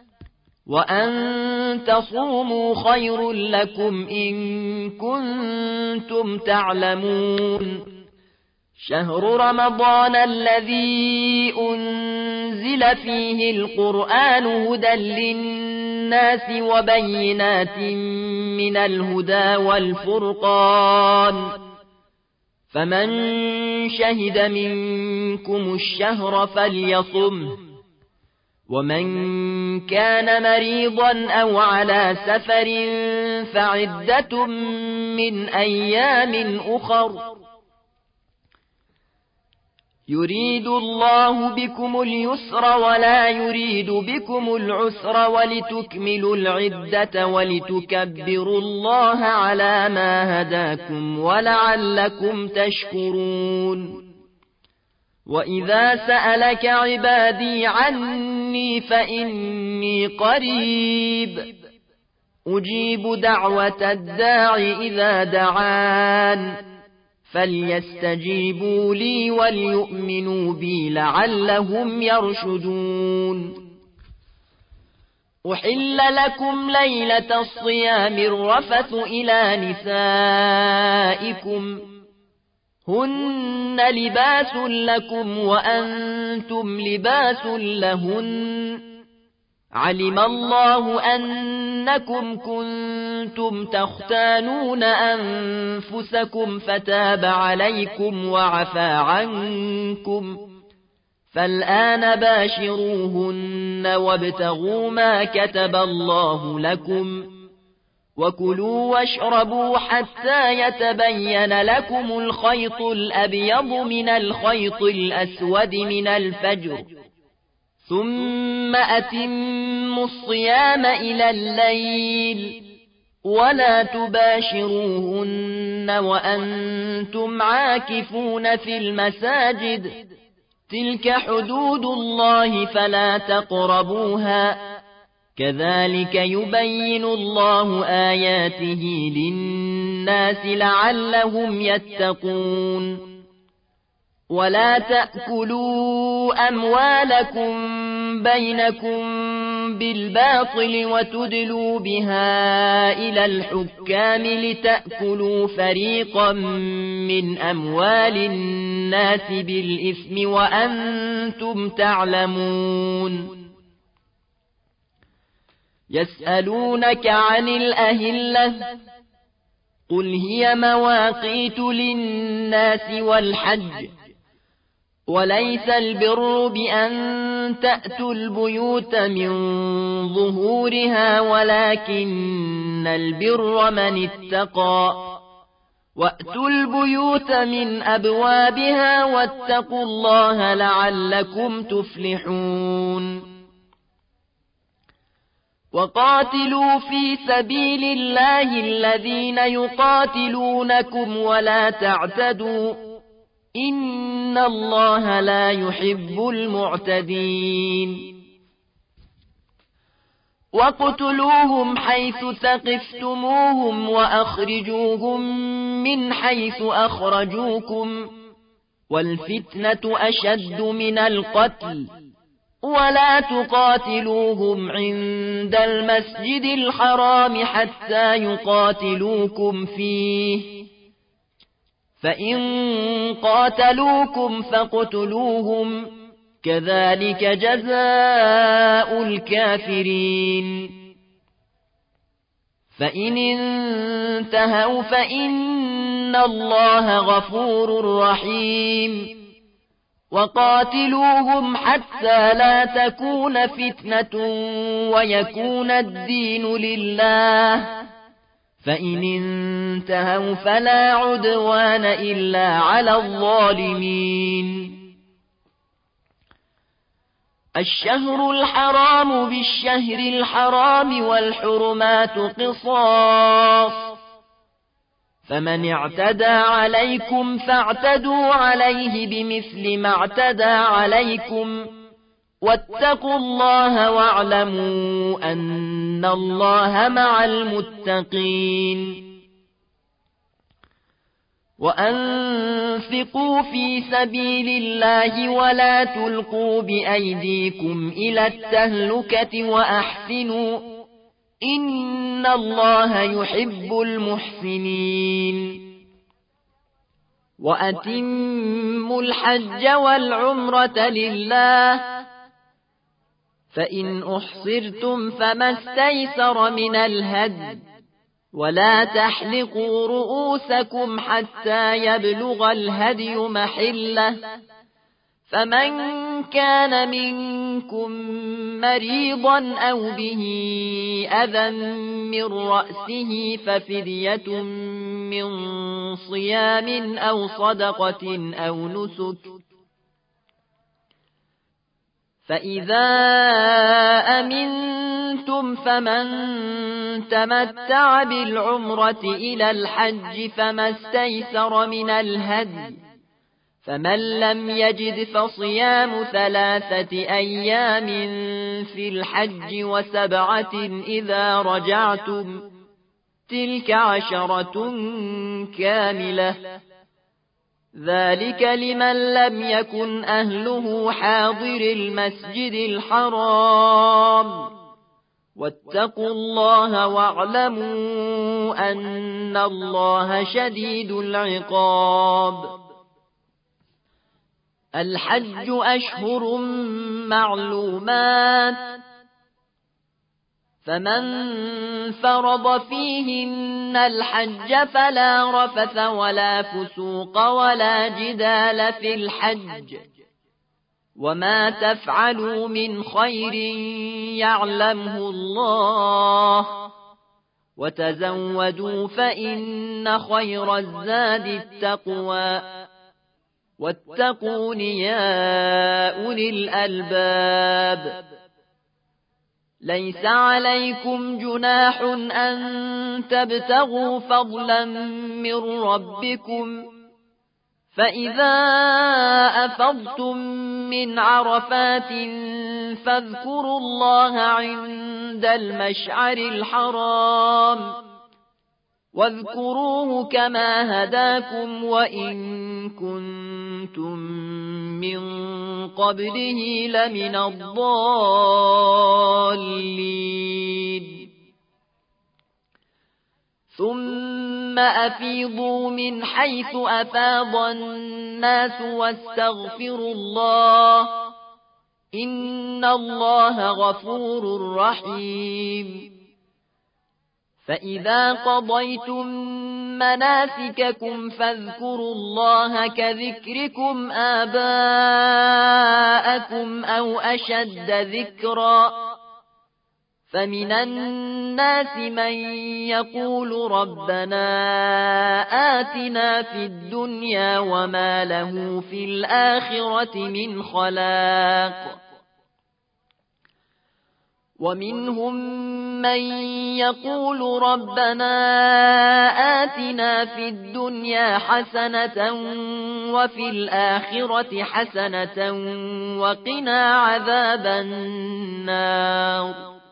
وأن تصوموا خير لكم إن كنتم تعلمون. شهر رمضان الذي أنزل فيه القرآن هدى للناس وبينات من الهدى والفرقان فمن شهد منكم الشهر فليصمه ومن كان مريضا أو على سفر فعدة من أيام أخر يريد الله بكم اليسر ولا يريد بكم العسر ولتكملوا العدة ولتكبروا الله على ما هداكم ولعلكم تشكرون. وإذا سألك عبادي عني فإني قريب أجيب دعوة الداع إذا دعان فليستجيبوا لي وليؤمنوا بي لعلهم يرشدون. أحل لكم ليلة الصيام الرفث إلى نسائكم هن لباس لكم وأنتم لباس لهن علم الله أنكم كنتم تختانون أنفسكم فتاب عليكم وعفى عنكم فالآن باشروهن وابتغوا ما كتب الله لكم وكلوا واشربوا حتى يتبين لكم الخيط الأبيض من الخيط الأسود من الفجر ثم أتموا الصيام إلى الليل ولا تباشروهن وأنتم عاكفون في المساجد تلك حدود الله فلا تقربوها كذلك يبين الله آياته للناس لعلهم يتقون ولا تأكلوا أموالكم بينكم بالباطل وتدلوا بها إلى الحكام لتأكلوا فريقا من أموال الناس بالإثم وأنتم تعلمون يسألونك عن الأهلة قل هي مواقيت للناس والحج وليس البر بأن تأتوا البيوت من ظهورها ولكن البر من اتقى وأتوا البيوت من أبوابها واتقوا الله لعلكم تفلحون وقاتلوا في سبيل الله الذين يقاتلونكم ولا تعتدوا إن الله لا يحب المعتدين وقتلوهم حيث ثقفتموهم وأخرجوهم من حيث أخرجوكم والفتنة أشد من القتل ولا تقاتلوهم عند المسجد الحرام حتى يقاتلوكم فيه فإن قاتلوكم فاقتلوهم كذلك جزاء الكافرين فإن انتهوا فإن الله غفور رحيم وقاتلوهم حتى لا تكون فتنة ويكون الدين لله فإن انتهوا فلا عدوان إلا على الظالمين الشهر الحرام بالشهر الحرام والحرمات قصاص فمن اعتدى عليكم فاعتدوا عليه بمثل ما اعتدى عليكم واتقوا الله واعلموا أن الله مع المتقين وأنفقوا في سبيل الله ولا تلقوا بأيديكم إلى التهلكة وأحسنوا إن الله يحب المحسنين وأتموا الحج والعمرة لله فإن أحصرتم فما استيسر من الهدي ولا تحلقوا رؤوسكم حتى يبلغ الهدي محله فمن كان منكم مريضا أو به أذى من رأسه ففدية من صيام أو صدقة أو نسك فإذا أمنتم فمن تمتع بالعمرة إلى الحج فما استيسر من الهدي فمن لم يجد فصيام ثلاثة أيام في الحج وسبعة إذا رجعتم تلك عشرة كاملة ذلك لمن لم يكن أهله حاضر المسجد الحرام واتقوا الله واعلموا أن الله شديد العقاب الحج أشهر معلومات فمن فرض فيهن الحج فلا رفث ولا فسوق ولا جدال في الحج وما تفعلوا من خير يعلمه الله وتزودوا فإن خير الزاد التقوى واتقون يا أولي الألباب ليس عليكم جناح أن تبتغوا فضلا من ربكم فإذا أفضتم من عرفات فاذكروا الله عند المشعر الحرام واذكروه كما هداكم وإن كنتم من قبله لمن الضالين ثم أفيضوا من حيث أفاض الناس واستغفروا الله إن الله غفور رحيم فإذا قضيتم مناسككم فاذكروا الله كذكركم آباءكم أو أشد ذكرا فمن الناس من يقول ربنا آتنا في الدنيا وما له في الآخرة من خلاق ومنهم من يقول ربنا آتنا في الدنيا حسنة وفي الآخرة حسنة وقنا عذاب النار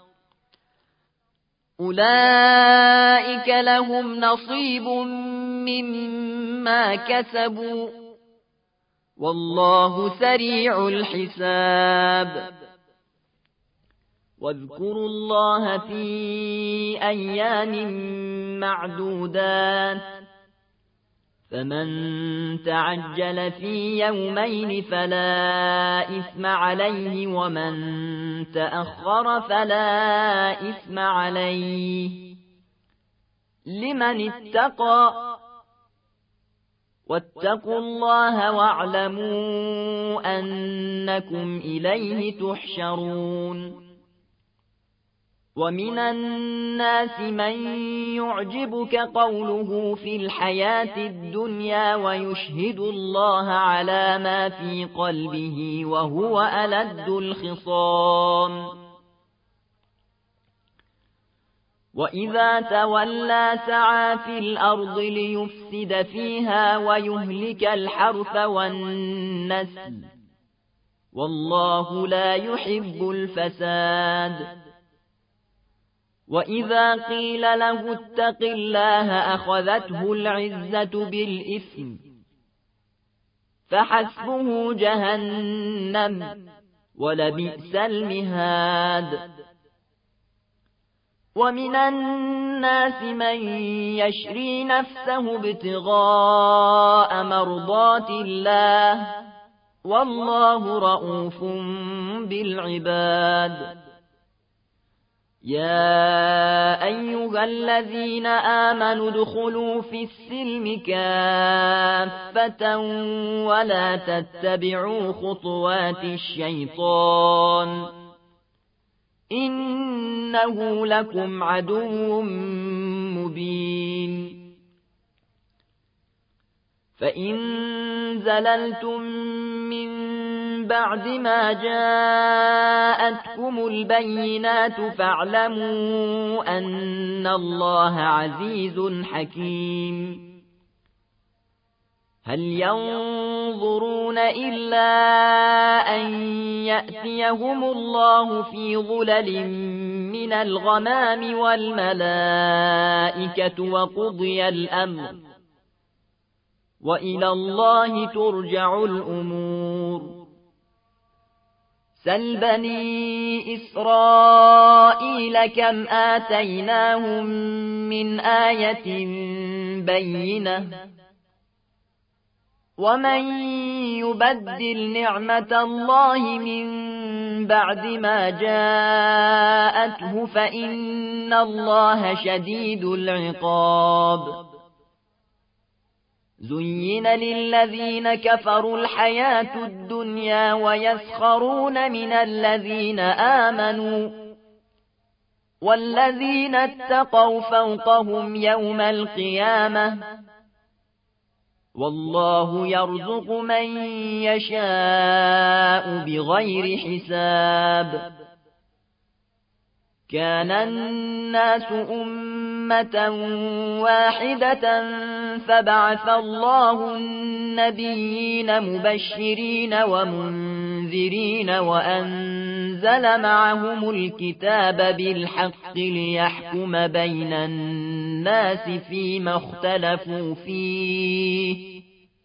أولئك لهم نصيب مما كسبوا والله سريع الحساب واذكروا الله في أيام معدودات فمن تعجل في يومين فلا إثم عليه ومن تأخر فلا إثم عليه لمن اتقى واتقوا الله واعلموا أنكم إليه تحشرون ومن الناس من يعجبك قوله في الحياة الدنيا ويشهد الله على ما في قلبه وهو ألد الخصام وإذا تولى سعى في الأرض ليفسد فيها ويهلك الحرث والنسل والله لا يحب الفساد وإذا قيل له اتق الله أخذته العزة بالإثم فحسبه جهنم ولبئس المهاد ومن الناس من يشري نفسه ابتغاء مرضات الله والله رؤوف بالعباد يا أيها الذين آمنوا ادخلوا في السلم كافة ولا تتبعوا خطوات الشيطان إنه لكم عدو مبين فإن زللتم من بعد ما جاءتكم البينات فاعلموا أن الله عزيز حكيم هل ينظرون إلا أن يأتيهم الله في ظلل من الغمام والملائكة وقضي الأمر وإلى الله ترجع الأمور سل بني إسرائيل كم آتيناهم من آية بينة ومن يبدل نعمة الله من بعد ما جاءته فإن الله شديد العقاب زين للذين كفروا الحياة الدنيا ويسخرون من الذين آمنوا والذين اتقوا فوقهم يوم القيامة والله يرزق من يشاء بغير حساب كان الناس أمة واحدة فبعث الله النبيين مبشرين ومنذرين منذرين وأنزل معهم الكتاب بالحق ليحكم بين الناس فيما اختلفوا فيه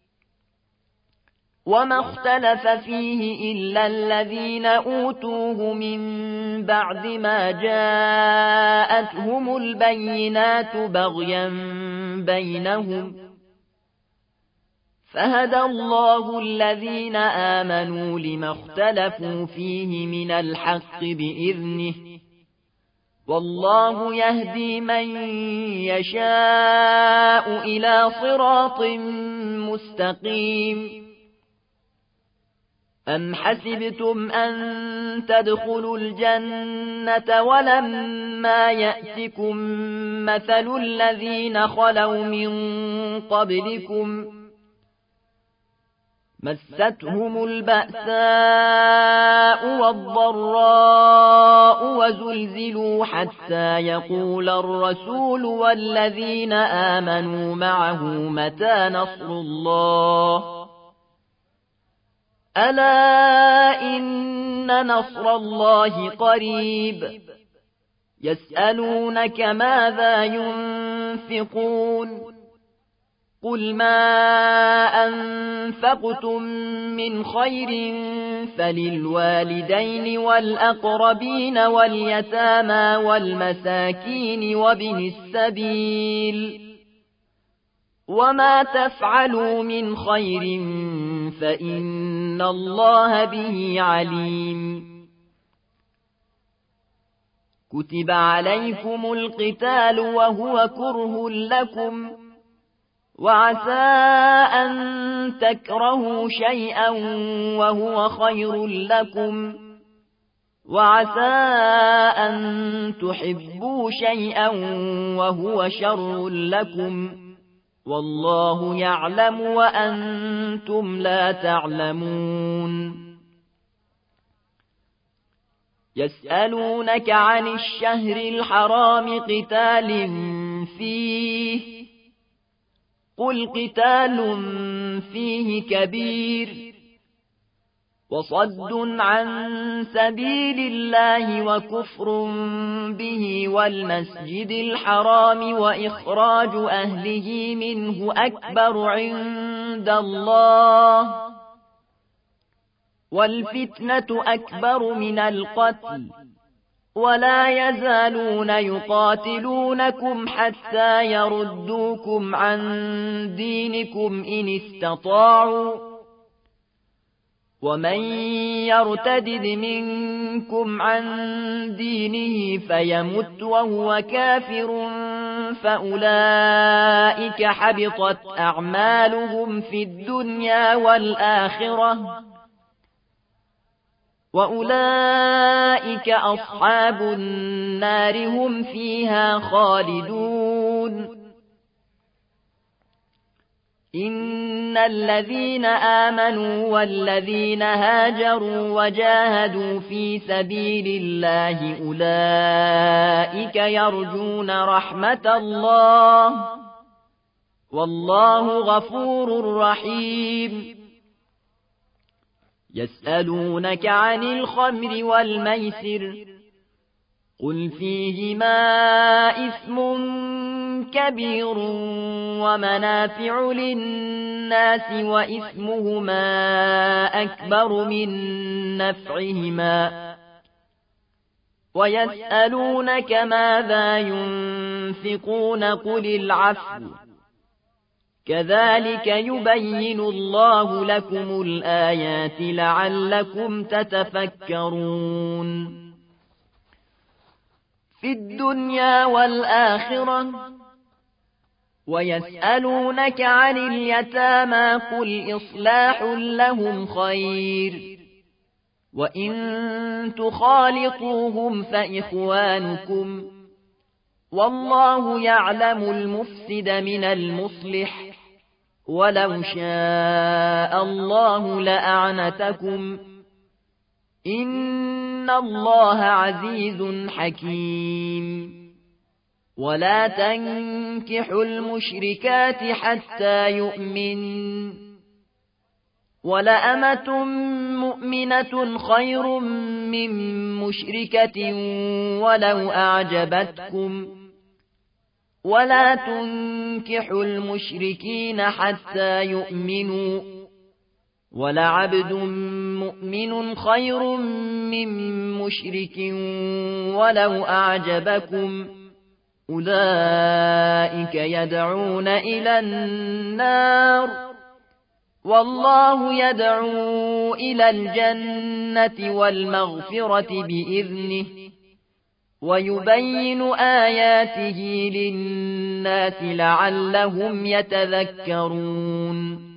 وما اختلف فيه إلا الذين أوتوه من بعد ما جاءتهم البينات بغيا بينهم فهدى الله الذين آمنوا لما اختلفوا فيه من الحق بإذنه والله يهدي من يشاء إلى صراط مستقيم. أم حسبتم أن تدخلوا الجنة ولما يأتكم مثل الذين خلوا من قبلكم مستهم البأساء والضراء وزلزلوا حتى يقول الرسول والذين آمنوا معه متى نصر الله ألا إن نصر الله قريب. يسألونك ماذا ينفقون قل ما أنفقتم من خير فللوالدين والأقربين واليتامى والمساكين وابن السبيل وما تفعلوا من خير فإن الله به عليم. كتب عليكم القتال وهو كره لكم وعسى أن تكرهوا شيئا وهو خير لكم وعسى أن تحبوا شيئا وهو شر لكم والله يعلم وأنتم لا تعلمون. يسألونك عن الشهر الحرام قتال فيه قل قتال فيه كبير وصد عن سبيل الله وكفر به والمسجد الحرام وإخراج أهله منه أكبر عند الله والفتنة أكبر من القتل ولا يزالون يقاتلونكم حتى يردوكم عن دينكم إن استطاعوا ومن يرتدد منكم عن دينه فيمت وهو كافر فأولئك حبطت أعمالهم في الدنيا والآخرة وأولئك أصحاب النار هم فيها خالدون. إن الذين آمنوا والذين هاجروا وجاهدوا في سبيل الله أولئك يرجون رحمة الله والله غفور رحيم. يسألونك عن الخمر والميسر قل فيهما إثم كبير ومنافع للناس وإثمهما أكبر من نفعهما ويسألونك ماذا ينفقون قل العفو كذلك يبين الله لكم الآيات لعلكم تتفكرون. في الدنيا والآخرة ويسألونك عن اليتامى قل إصلاح لهم خير وإن تخالطوهم فإخوانكم والله يعلم المفسد من المصلح ولو شاء الله لأعنتكم إن الله عزيز حكيم. ولا تنكحوا المشركات حتى يؤمن ولأمة مؤمنة خير من مشركة ولو أعجبتكم ولا تنكحوا المشركين حتى يؤمنوا ولعبد مؤمن خير من مشرك ولو أعجبكم أولئك يدعون إلى النار والله يدعو إلى الجنة والمغفرة بإذنه ويبين آياته للناس لعلهم يتذكرون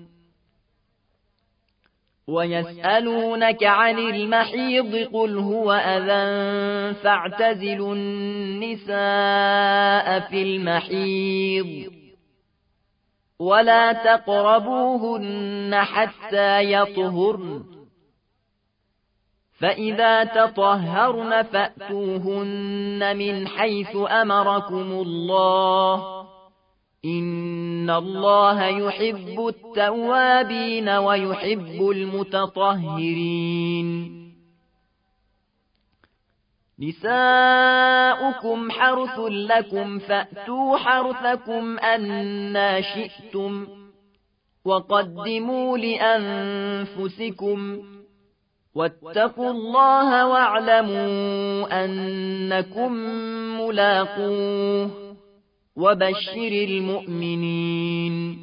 ويسألونك عن المحيض قل هو أذى فاعتزلوا النساء في المحيض ولا تقربوهن حتى يطهرن فإذا تطهرن فأتوهن من حيث أمركم الله إن الله يحب التوابين ويحب المتطهرين نساؤكم حرث لكم فأتوا حرثكم أنى شئتم وقدموا لأنفسكم واتقوا الله واعلموا أنكم ملاقوه وبشر المؤمنين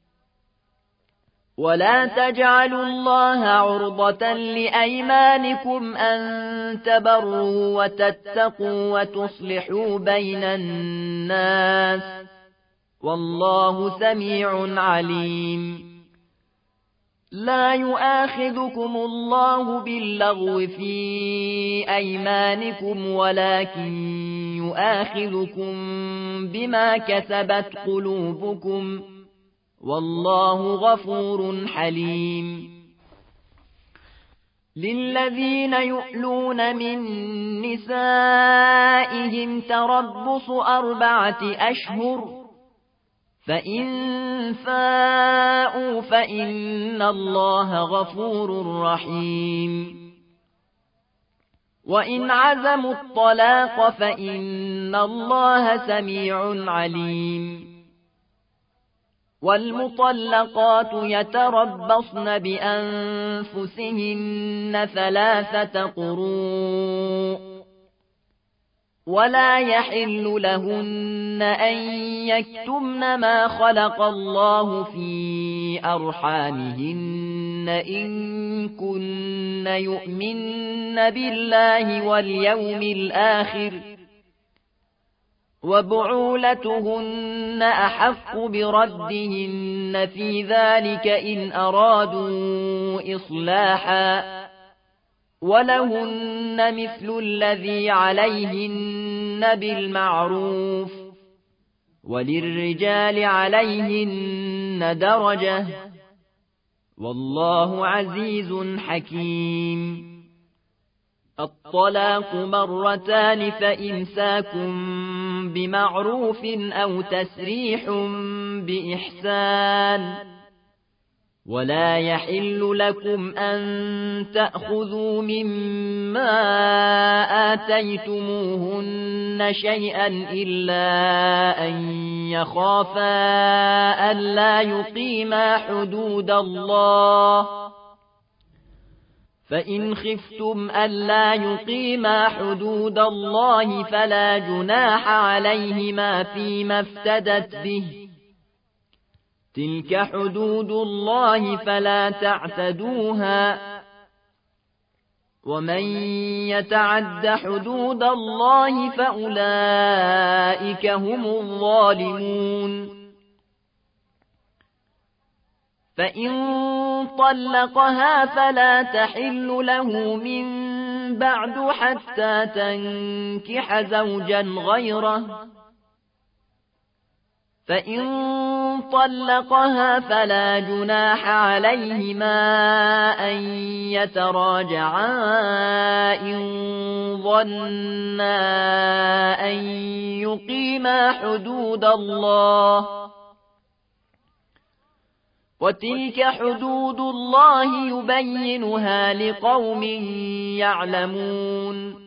ولا تجعلوا الله عرضة لأيمانكم أن تبروا وتتقوا وتصلحوا بين الناس والله سميع عليم لا يؤاخذكم الله باللغو في أيمانكم ولكن يؤاخذكم بما كسبت قلوبكم والله غفور حليم للذين يؤلون من نسائهم تربص أربعة أشهر فإن فاءوا فإن الله غفور رحيم وإن عزموا الطلاق فإن الله سميع عليم والمطلقات يتربصن بأنفسهن ثلاثة قروء ولا يحل لهن أن يكتمن ما خلق الله في أرحامهن إن كن يؤمن بالله واليوم الآخر وبعولتهن أحق بردهن في ذلك إن أرادوا إصلاحا ولهن مثل الذي عليهن بالمعروف وللرجال عليهن درجة والله عزيز حكيم الطلاق مرتان فإمساك بمعروف أو تسريح بإحسان ولا يحل لكم أن تأخذوا مما آتيتموهن شيئا إلا أن يخافا ألا يقيما حدود الله فإن خفتم ألا يقيما حدود الله فلا جناح عليهما فيما افتدت به تلك حدود الله فلا تعتدوها ومن يتعد حدود الله فأولئك هم الظالمون فإن طلقها فلا تحل له من بعد حتى تنكح زوجا غيره فإن طلقها فلا جناح عليهما أن يتراجعا إن ظنا أن يقيما حدود الله وتلك حدود الله يبينها لقوم يعلمون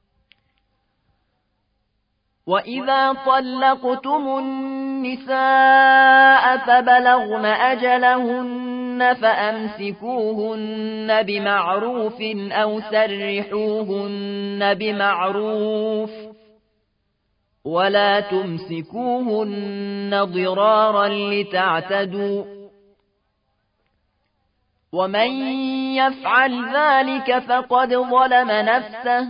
وإذا طلقتم النساء فبلغن أجلهن فأمسكوهن بمعروف أو سرحوهن بمعروف ولا تمسكوهن ضرارا لتعتدوا ومن يفعل ذلك فقد ظلم نفسه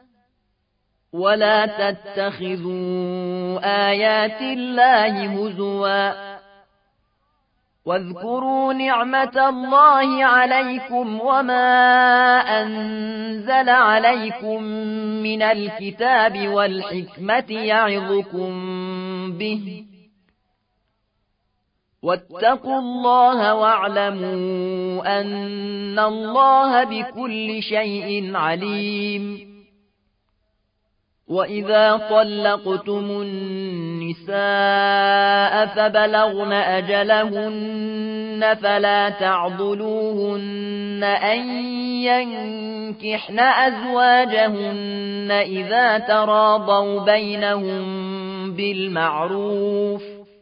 ولا تتخذوا آيات الله هزوا واذكروا نعمة الله عليكم وما أنزل عليكم من الكتاب والحكمة يعظكم به واتقوا الله واعلموا أن الله بكل شيء عليم وإذا طلقتم النساء فبلغن أجلهن فلا تعضلوهن أن ينكحن أزواجهن إذا تراضوا بينهم بالمعروف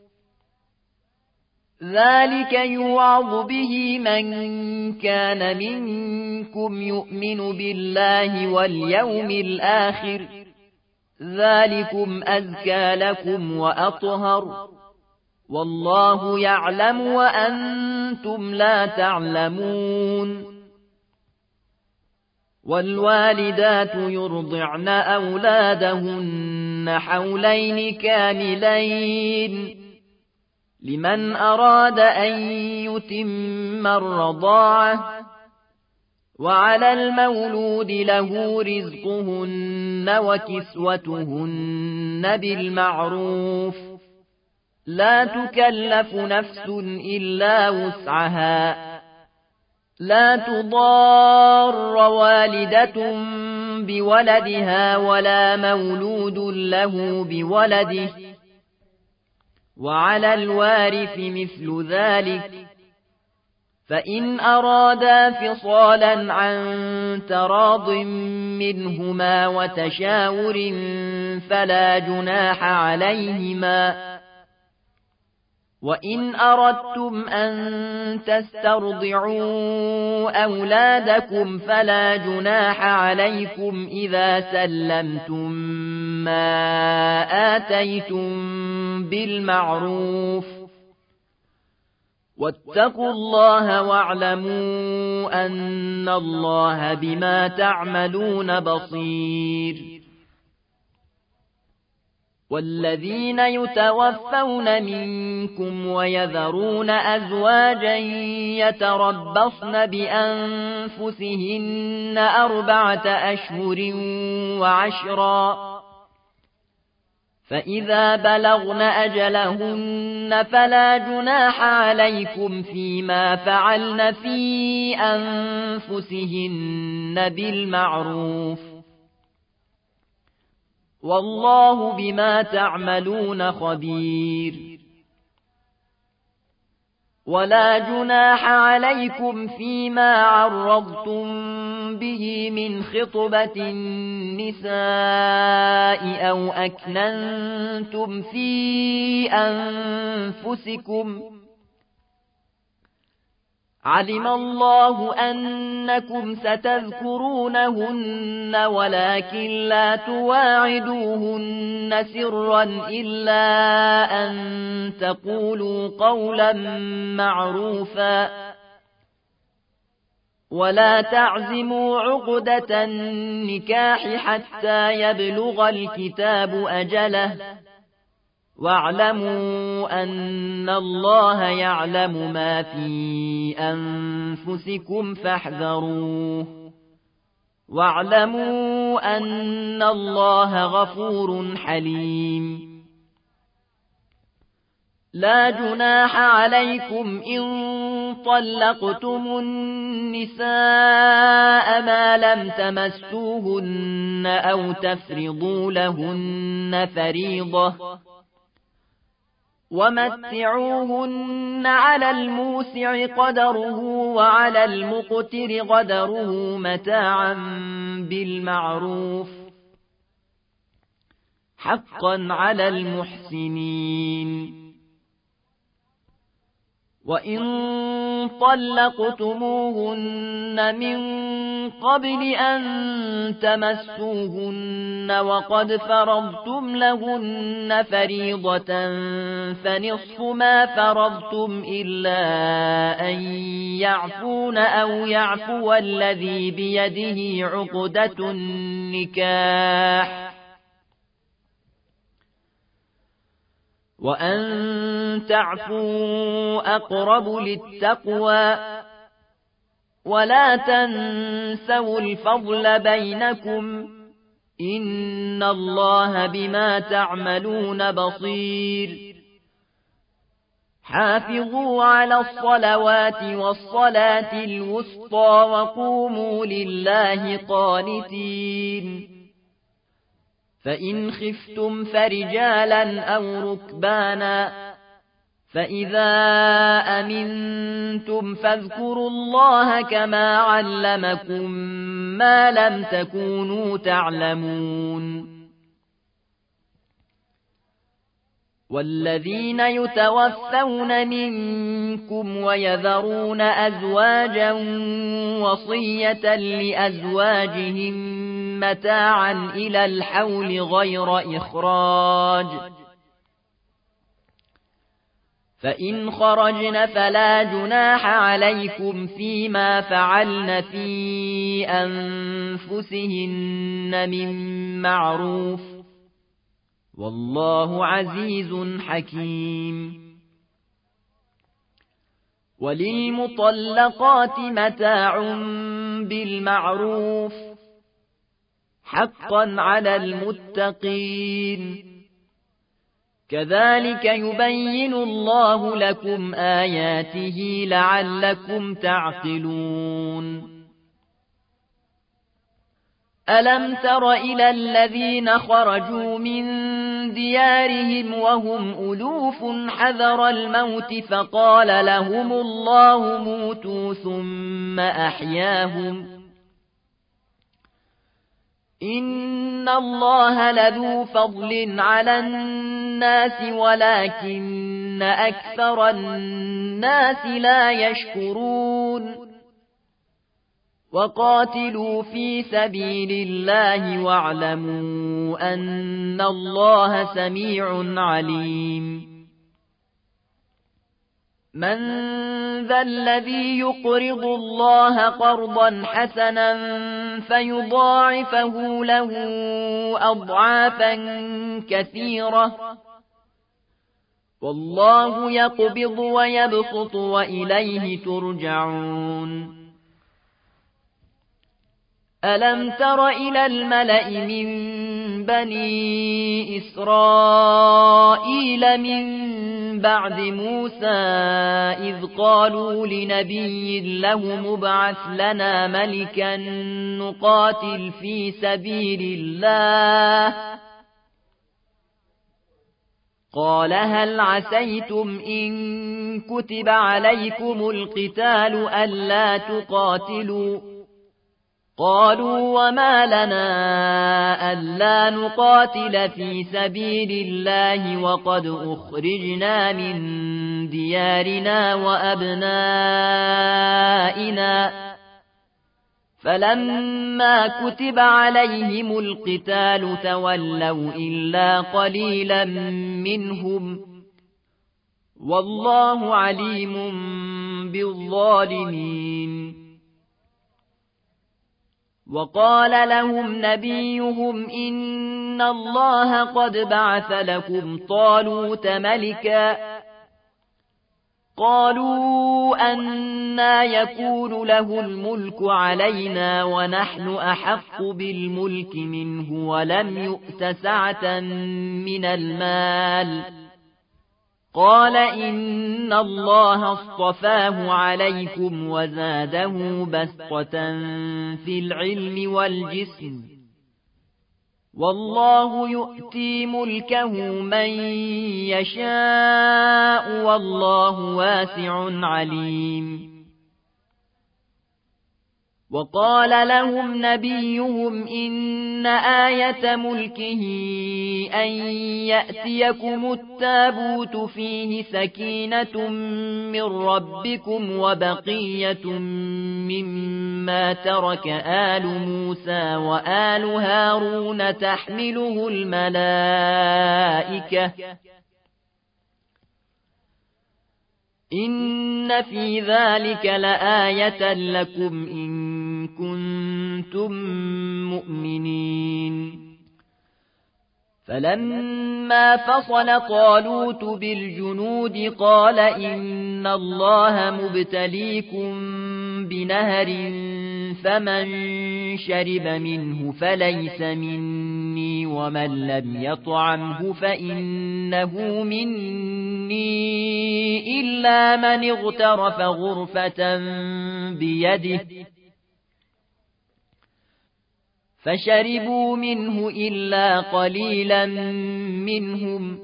ذلك يوعظ به من كان منكم يؤمن بالله واليوم الآخر ذلكم أزكى لكم وأطهر والله يعلم وأنتم لا تعلمون والوالدات يرضعن أولادهن حولين كاملين لمن أراد أن يتم الرضاعة وعلى المولود له رزقهن وكسوتهن بالمعروف لا تكلف نفس إلا وسعها لا تضار والدة بولدها ولا مولود له بولده وعلى الوارث مثل ذلك فإن أرادا فصالا عن تراض منهما وتشاور فلا جناح عليهما وإن أردتم أن تسترضعوا أولادكم فلا جناح عليكم إذا سلمتم ما آتيتم بالمعروف واتقوا الله واعلموا أن الله بما تعملون بصير والذين يتوفون منكم ويذرون أزواجا يتربصن بأنفسهن أربعة أشهر وعشرا فإذا بلغن أجلهن فلا جناح عليكم فيما فعلن في أنفسهن بالمعروف والله بما تعملون خبير ولا جناح عليكم فيما عرضتم به من خطبة النساء أو أكننتم في أنفسكم علم الله أنكم ستذكرونهن ولكن لا تواعدوهن سرا إلا أن تقولوا قولا معروفا ولا تعزموا عقدة النكاح حتى يبلغ الكتاب أجله واعلموا أن الله يعلم ما في أنفسكم فاحذروه واعلموا أن الله غفور حليم لا جناح عليكم إن طلقتم النساء ما لم تمسوهن أو تفرضوا لهن فريضة ومتعوهن على الموسع قدره وعلى المقتر قدره متاعا بالمعروف حقا على المحسنين. وإن طلقتموهن من قبل أن تمسوهن وقد فرضتم لهن فريضة فنصف ما فرضتم إلا أن يعفون أو يعفو الذي بيده عقدة النكاح وأن تعفوا أقرب للتقوى ولا تنسوا الفضل بينكم إن الله بما تعملون بصير. حافظوا على الصلوات والصلاة الوسطى وقوموا لله قانتين. فإن خفتم فرجالا أو ركبانا فإذا أمنتم فاذكروا الله كما علمكم ما لم تكونوا تعلمون. والذين يتوفون منكم ويذرون أزواجا وصية لأزواجهم متاعا إلى الحول غير إخراج فإن خرجن فلا جناح عليكم فيما فعلن في أنفسهن من معروف والله عزيز حكيم. وللمطلقات متاع بالمعروف حقا على المتقين. كذلك يبين الله لكم آياته لعلكم تعقلون. ألم تر إلى الذين خرجوا من ديارهم وهم ألوف حذر الموت فقال لهم الله موتوا ثم أحياهم إن الله لذو فضل على الناس ولكن أكثر الناس لا يشكرون. وقاتلوا في سبيل الله واعلموا أن الله سميع عليم. من ذا الذي يقرض الله قرضا حسنا فيضاعفه له أضعافا كثيرة والله يقبض ويبسط وإليه ترجعون. ألم تر إلى الملأ من بني إسرائيل من بعد موسى إذ قالوا لنبي له مبعث لنا ملكا نقاتل في سبيل الله قال هل عسيتم إن كتب عليكم القتال ألا تقاتلوا قالوا وما لنا ألا نقاتل في سبيل الله وقد أخرجنا من ديارنا وأبنائنا فلما كتب عليهم القتال تولوا إلا قليلا منهم والله عليم بالظالمين. وقال لهم نبيهم إن الله قد بعث لكم طالوت ملكا قالوا أنى يكون له الملك علينا ونحن أحق بالملك منه ولم يؤت سعة من المال قال إن الله اصطفاه عليكم وزاده بسطة في العلم والجسم والله يؤتي ملكه من يشاء والله واسع عليم. وقال لهم نبيهم إن آية ملكه أن يأتيكم التابوت فيه سكينة من ربكم وبقية مما ترك آل موسى وآل هارون تحمله الملائكة إن في ذلك لآية لكم إن كنتم مؤمنين. فلما فصل طالوت بالجنود قال إن الله مبتليكم بنهر فمن شرب منه فليس مني ومن لم يطعمه فإنه مني إلا من اغترف غرفة بيده فشربوا منه إلا قليلا منهم.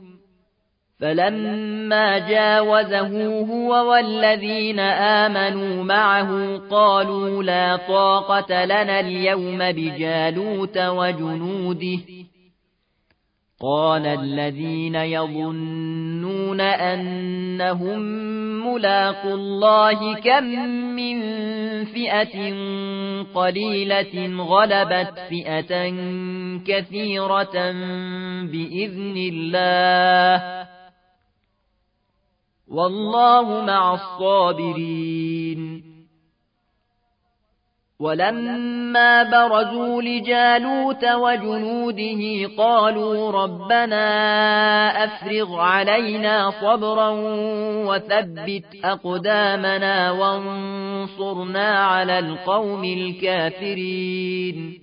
فلما جاوزه هو والذين آمنوا معه قالوا لا طاقة لنا اليوم بجالوت وجنوده. قال الذين يظنون أنهم ملاقو الله كم من فئة قليلة غلبت فئة كثيرة بإذن الله والله مع الصابرين. ولما برزوا لجالوت وجنوده قالوا ربنا أفرغ علينا صبرا وثبت أقدامنا وانصرنا على القوم الكافرين.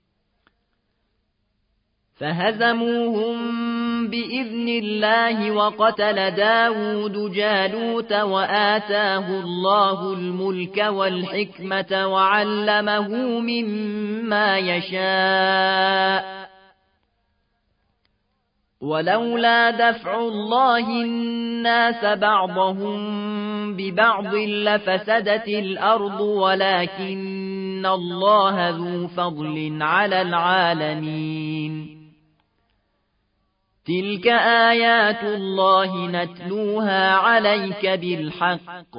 فهزموهم بإذن الله وقتل داود جالوت وآتاه الله الملك والحكمة وعلمه مما يشاء. ولولا دفع الله الناس بعضهم ببعض لفسدت الأرض ولكن الله ذو فضل على العالمين. تلك آيات الله نتلوها عليك بالحق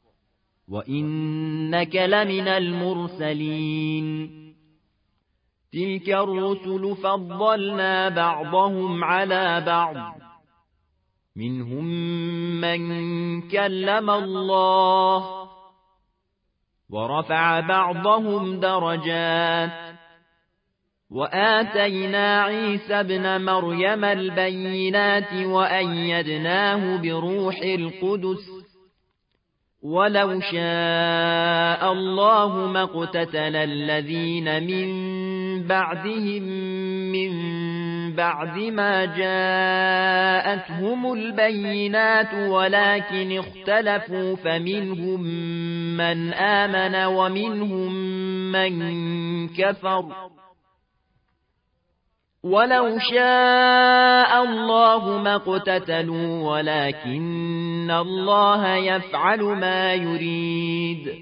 وإنك لمن المرسلين. تلك الرسل فضلنا بعضهم على بعض منهم من كلم الله ورفع بعضهم درجات وآتينا عيسى ابن مريم البينات وأيدناه بروح القدس ولو شاء الله ما اقتتل الذين من بعدهم من بعد ما جاءتهم البينات ولكن اختلفوا فمنهم من آمن ومنهم من كفر ولو شاء الله ما اقتتلوا ولكن الله يفعل ما يريد.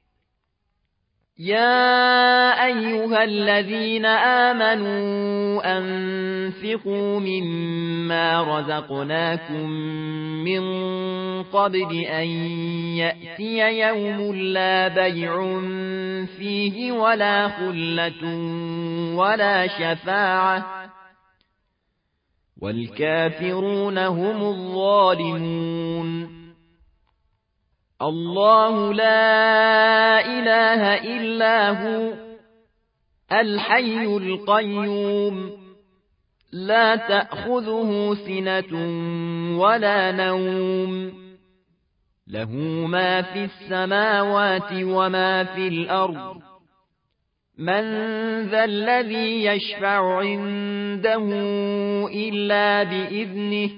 يا أيها الذين آمنوا أنفقوا مما رزقناكم من قبل أن يأتي يوم لا بيع فيه ولا خلة ولا شفاعة والكافرون هم الظالمون. الله لا إله إلا هو الحي القيوم لا تأخذه سنة ولا نوم له ما في السماوات وما في الأرض. من ذا الذي يشفع عنده إلا بإذنه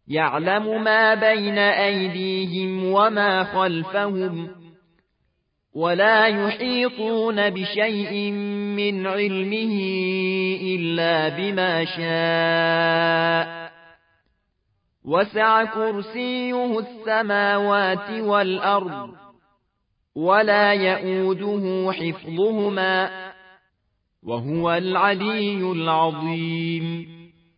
يعلم ما بين أيديهم وما خلفهم ولا يحيطون بشيء من علمه إلا بما شاء وسع كرسيه السماوات والأرض ولا يئوده حفظهما وهو العلي العظيم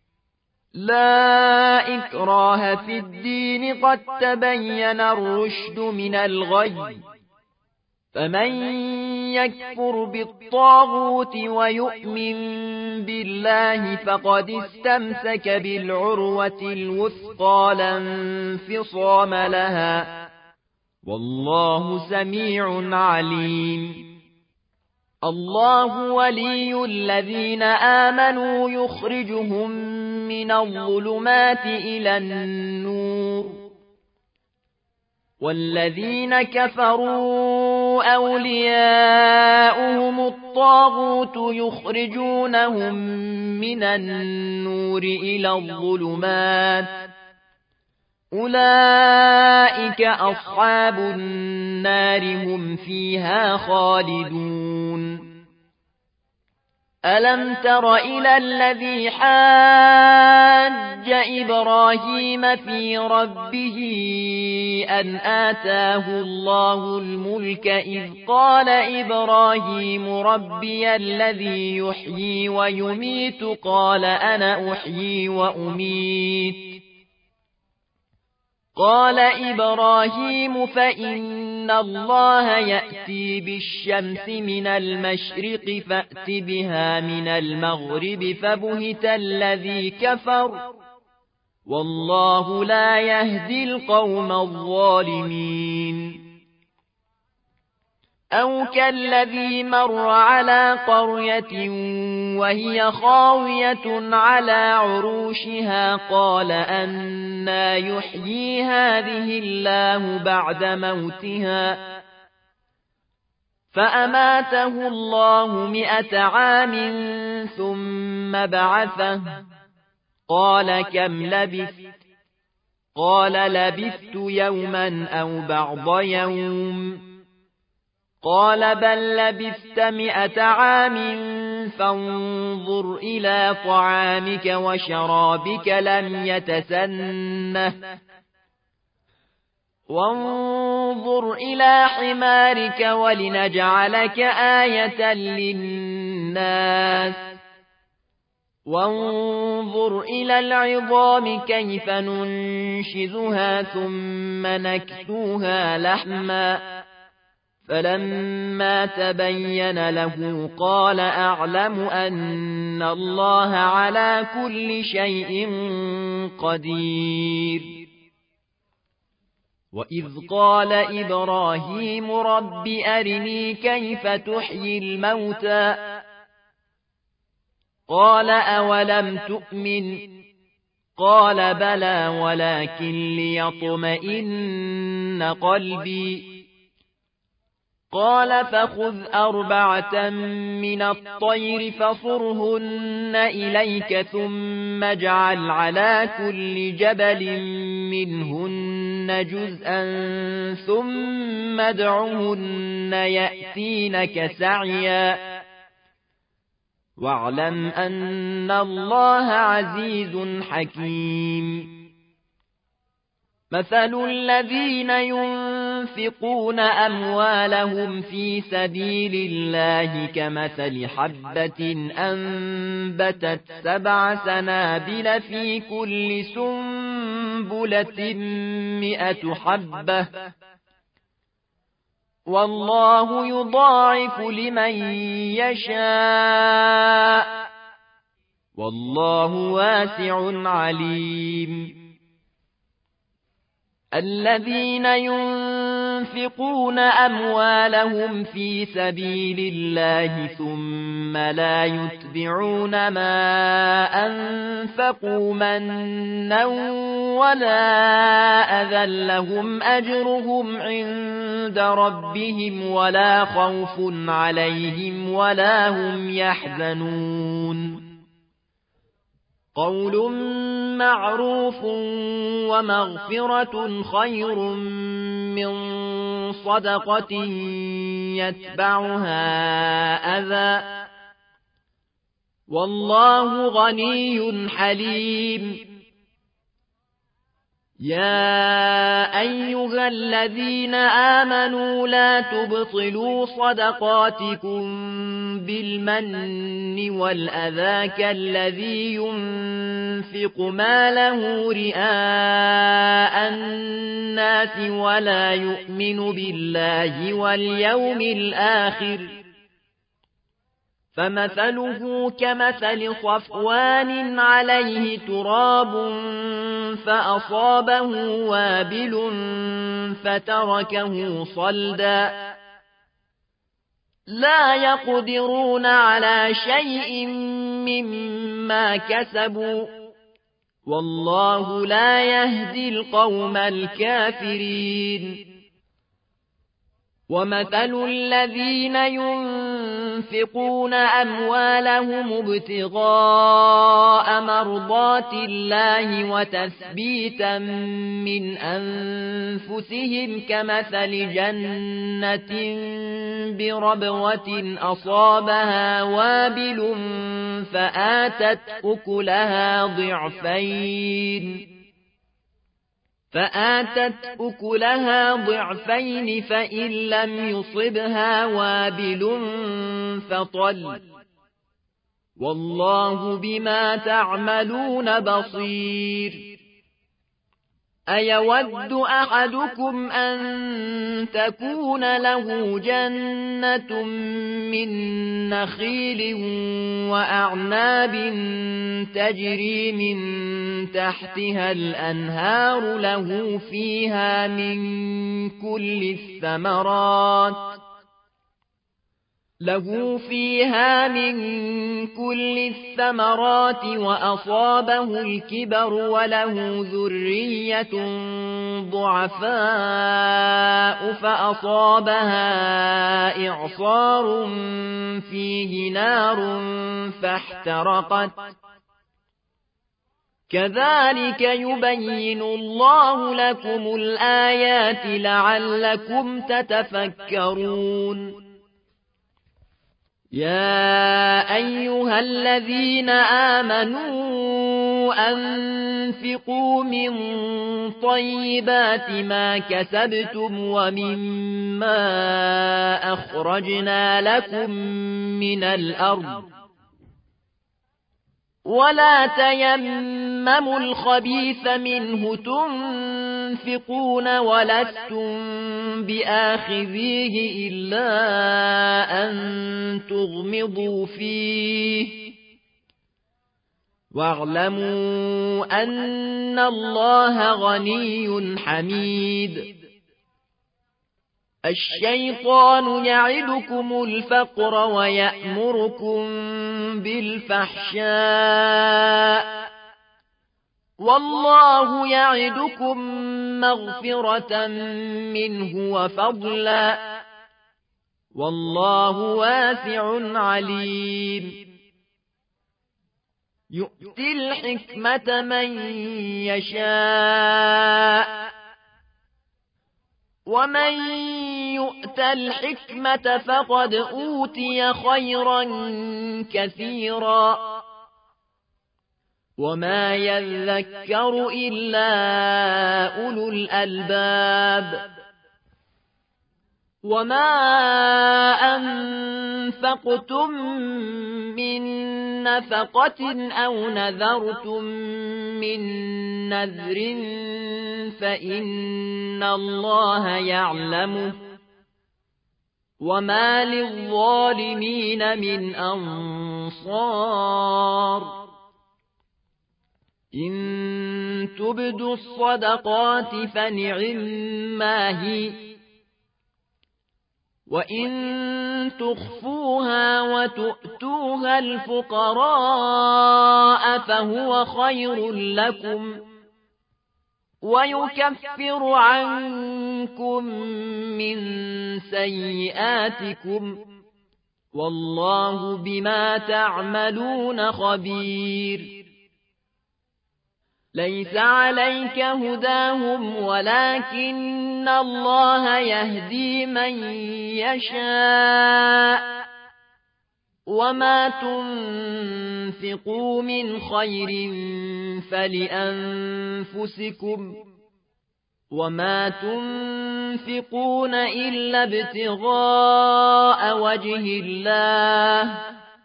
لا إكراه في الدين قد تبين الرشد من الغي فمن يكفر بالطاغوت ويؤمن بالله فقد استمسك بالعروة الوثقى لا انفصام لها والله سميع عليم الله ولي الذين آمنوا يخرجهم من الظلمات إلى النور والذين كفروا أولياؤهم الطاغوت يخرجونهم من النور إلى الظلمات أولئك أصحاب النار هم فيها خالدون ألم تر إلى الذي حاج إبراهيم في ربه أن آتاه الله الملك إذ قال إبراهيم ربي الذي يحيي ويميت قال أنا أحيي وأميت قال إبراهيم فإن الله يأتي بالشمس من المشرق فأت بها من المغرب فبهت الذي كفر والله لا يهدي القوم الظالمين أو كالذي مر على قرية وهي خاوية على عروشها قال أنى يحيي هذه الله بعد موتها فأماته الله مئة عام ثم بعثه قال كم لبثت قال لبثت يوما أو بعض يوم قال بل لبثت مئة عام فانظر إلى طعامك وشرابك لم يتسنه وانظر إلى حمارك ولنجعلك آية للناس وانظر إلى العظام كيف ننشزها ثم نكسوها لحما فلما تبين له قال أعلم أن الله على كل شيء قدير وإذ قال إبراهيم رب أرني كيف تحيي الموتى قال أولم تؤمن قال بلى ولكن ليطمئن قلبي قال فخذ أربعة من الطير فصرهن إليك ثم اجعل على كل جبل منهن جزءا ثم ادعهن يأتينك سعيا واعلم أن الله عزيز حكيم مثل الذين ينفقون أموالهم في سبيل الله كمثل حبة أنبتت سبع سنابل في كل سنبلة مئة حبة والله يضاعف لمن يشاء والله واسع عليم الذين ينفقون أموالهم في سبيل الله ثم لا يتبعون ما أنفقوا منا ولا أذى لهم أجرهم عند ربهم ولا خوف عليهم ولا هم يحزنون قول معروف ومغفرة خير من صدقة يتبعها أذى والله غني حليم يا أيها الذين آمنوا لا تبطلوا صدقاتكم بالمن والأذى كالذي ينفق ماله رئاء الناس ولا يؤمن بالله واليوم الآخر فمثله كمثل صفوان عليه تراب فأصابه وابل فتركه صلدا لا يقدرون على شيء مما كسبوا والله لا يهدي القوم الكافرين ومثل الذين ينفقون أموالهم ابتغاء مرضات الله وتثبيتا من أنفسهم كمثل جنة بربوة أصابها وابل فآتت أكلها ضعفين فآتت أكلها ضعفين فإن لم يصبها وابل فطل والله بما تعملون بصير أيود أحدكم أن تكون له جنة من نخيل وأعناب تجري من تحتها الأنهار له فيها من كل الثمرات له فيها من كل الثمرات وأصابه الكبر وله ذرية ضعفاء فأصابها إعصار فيه نار فاحترقت كذلك يبين الله لكم الآيات لعلكم تتفكرون يا أيها الذين آمنوا أنفقوا من طيبات ما كسبتم ومما أخرجنا لكم من الأرض ولا تيمموا الخبيث منه تنفقون ولستم بآخذيه إلا أن تغمضوا فيه واعلموا أن الله غني حميد الشيطان يعدكم الفقر ويأمركم بالفحشاء والله يعدكم مغفرة منه وفضلا والله واسع عليم يؤتي الحكمة من يشاء ومن يؤت الحكمة فقد أوتي خيرا كثيرا وما يذكر إلا أولو الألباب وما أنفقتم من نفقة أو نذرتم من نذر فإن الله يعلمه وما للظالمين من أنصار إن تبدوا الصدقات فنعما هي وإن تخفوها وتؤتوها الفقراء فهو خير لكم ويكفر عنكم من سيئاتكم والله بما تعملون خبير ليس عليك هداهم ولكن الله يهدي من يشاء وما تنفقوا من خير فلأنفسكم وما تنفقون إلا ابتغاء وجه الله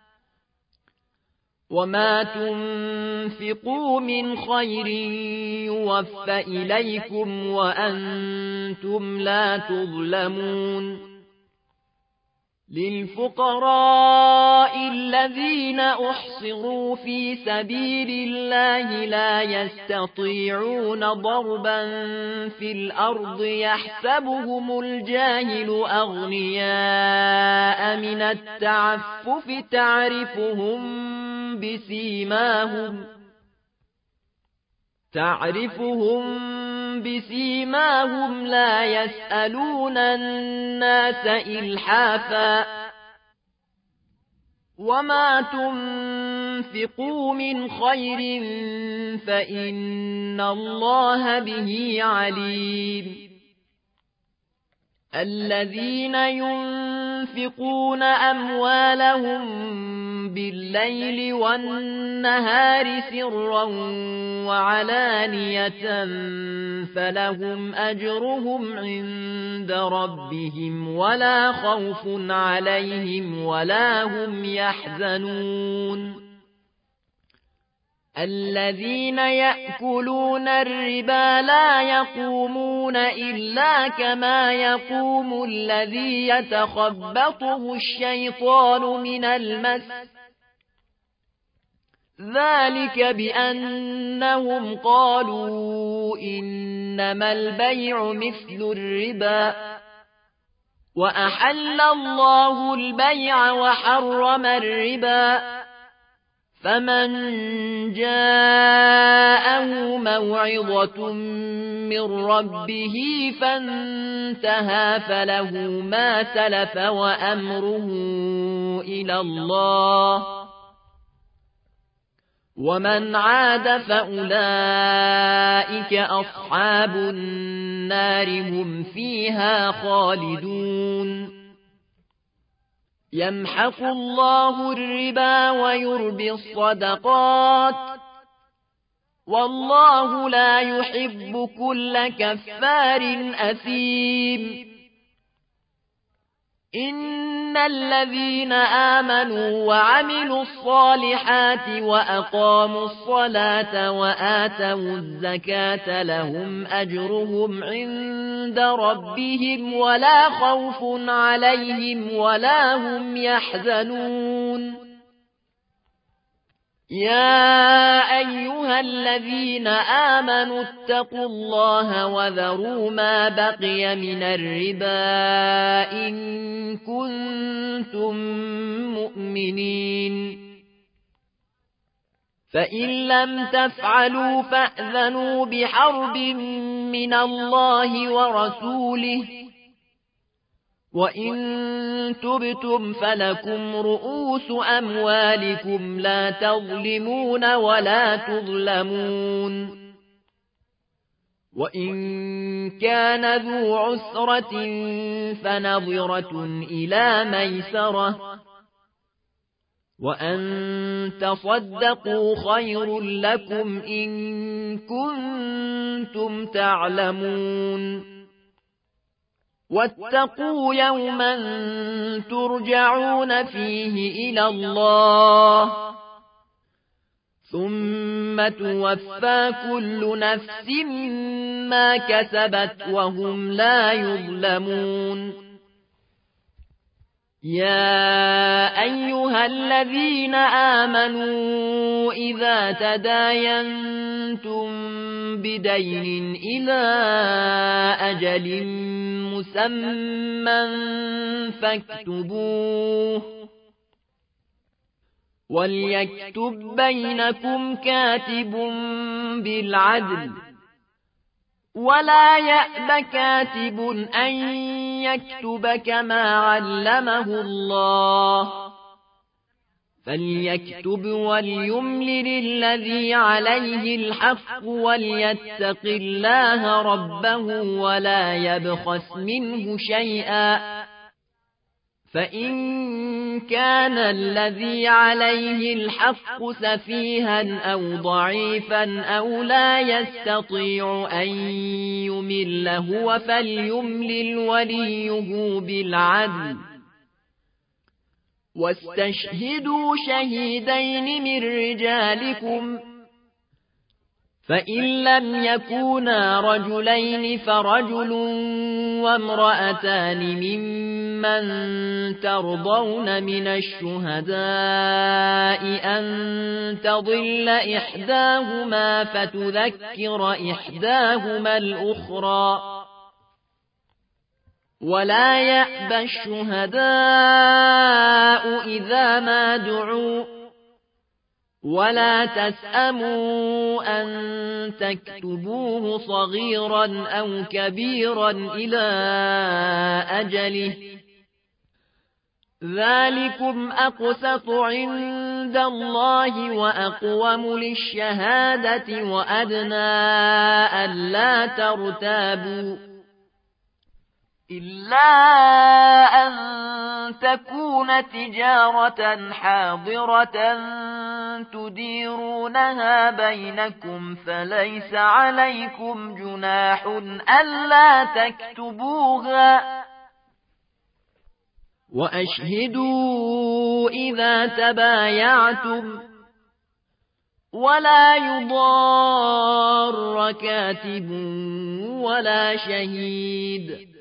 وما تنفقوا من خير يوفى إليكم وأنتم لا تظلمون للفقراء الذين أحصروا في سبيل الله لا يستطيعون ضربا في الأرض يحسبهم الجاهل أغنياء من التعفف تعرفهم بسيماهم تعرفهم بسيماهم لا يسألون الناس إلحافا وما تنفقوا من خير فإن الله به عليم الذين ينفقون أموالهم بالليل والنهار سرا وعلانية فلهم أجرهم عند ربهم ولا خوف عليهم ولا هم يحزنون الذين يأكلون الربا لا يقومون إلا كما يقوم الذي يتخبطه الشيطان من المس ذلك بأنهم قالوا إنما البيع مثل الربا وأحل الله البيع وحرم الربا فمن جاءه موعظة من ربه فانتهى فله ما سلف وأمره إلى الله ومن عاد فأولئك أصحاب النار هم فيها خالدون يمحق الله الربا ويربي الصدقات والله لا يحب كل كفار أثيم إن الذين آمنوا وعملوا الصالحات وأقاموا الصلاة وآتوا الزكاة لهم أجرهم عند ربهم ولا خوف عليهم ولا هم يحزنون يا أيها الذين آمنوا اتقوا الله وذروا ما بقي من الربا إن كنتم مؤمنين فإن لم تفعلوا فأذنوا بحرب من الله ورسوله وإن تبتم فلكم رؤوس أموالكم لا تظلمون ولا تظلمون وإن كان ذو عسرة فنظرة إلى ميسرة وأن تصدقوا خير لكم إن كنتم تعلمون واتقوا يوما ترجعون فيه إلى الله ثم توفى كل نفس ما كسبت وهم لا يظلمون يا أيها الذين آمنوا إذا تداينتم بدين إلى أجل مسمى فاكتبوه وليكتب بينكم كاتب بالعدل ولا يأب كاتب أن يكتب كما علمه الله فليكتب وليملل الذي عليه الحق وليتق الله ربه ولا يبخس منه شيئا فإن كان الذي عليه الحق سفيها أو ضعيفا أو لا يستطيع أن يمل هو فليملل وليه بالعدل واستشهدوا شهيدين من رجالكم فإن لم يكونا رجلين فرجل وامرأتان ممن ترضون من الشهداء أن تضل إحداهما فتذكر إحداهما الأخرى ولا يأبى الشهداء إذا ما دعوا ولا تسأموا أن تكتبوه صغيرا أو كبيرا إلى أجله ذلكم أقسط عند الله وأقوم للشهادة وأدنى ألا ترتابوا إلا أن تكون تجارة حاضرة تديرونها بينكم فليس عليكم جناح ألا تكتبوها وأشهدوا إذا تبايعتم ولا يضار كاتب ولا شهيد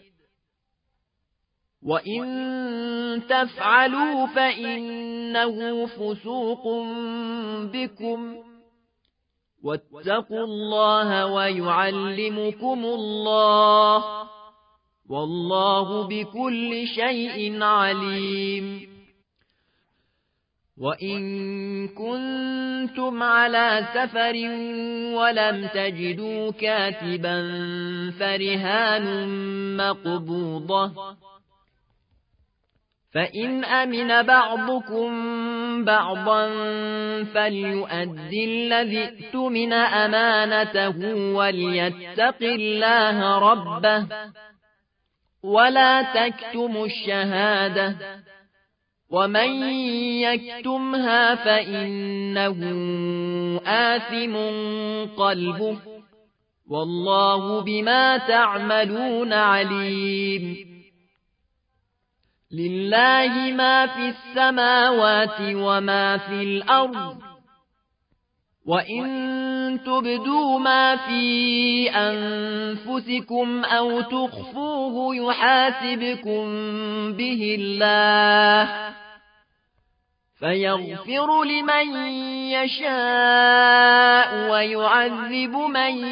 وإن تفعلوا فإنه فسوق بكم واتقوا الله ويعلمكم الله والله بكل شيء عليم وإن كنتم على سفر ولم تجدوا كاتبا فرهان مقبوضة فإن أمن بعضكم بعضا فليؤدي الذي اؤتمن أمانته وليتق الله ربه ولا تكتموا الشهادة ومن يكتمها فإنه آثم قلبه والله بما تعملون عليم لله ما في السماوات وما في الأرض وإن تبدوا ما في أنفسكم أو تخفوه يحاسبكم به الله فيغفر لمن يشاء ويعذب من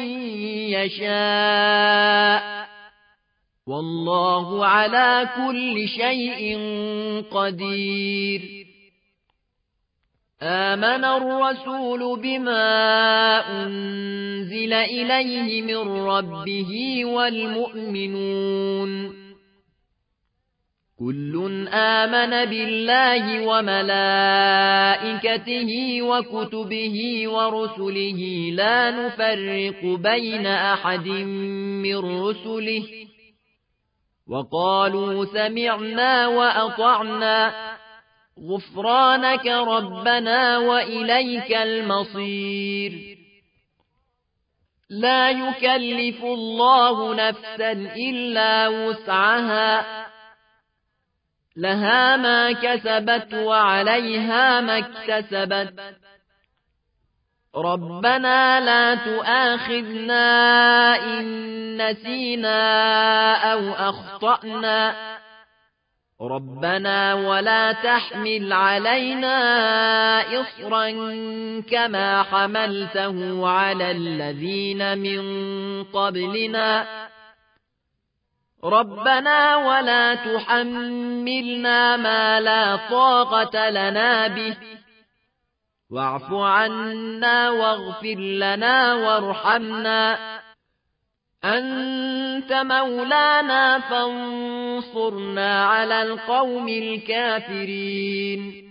يشاء والله على كل شيء قدير آمن الرسول بما أنزل إليه من ربه والمؤمنون كل آمن بالله وملائكته وكتبه ورسله لا نفرق بين أحد من رسله وقالوا سمعنا وأطعنا غفرانك ربنا وإليك المصير لا يكلف الله نفسا إلا وسعها لها ما كسبت وعليها ما اكتسبت ربنا لا تؤاخذنا إن نسينا أو أخطأنا ربنا ولا تحمل علينا إصرا كما حملته على الذين من قبلنا ربنا ولا تحملنا ما لا طاقة لنا به واعف عنا واغفر لنا وارحمنا أنت مولانا فانصرنا على القوم الكافرين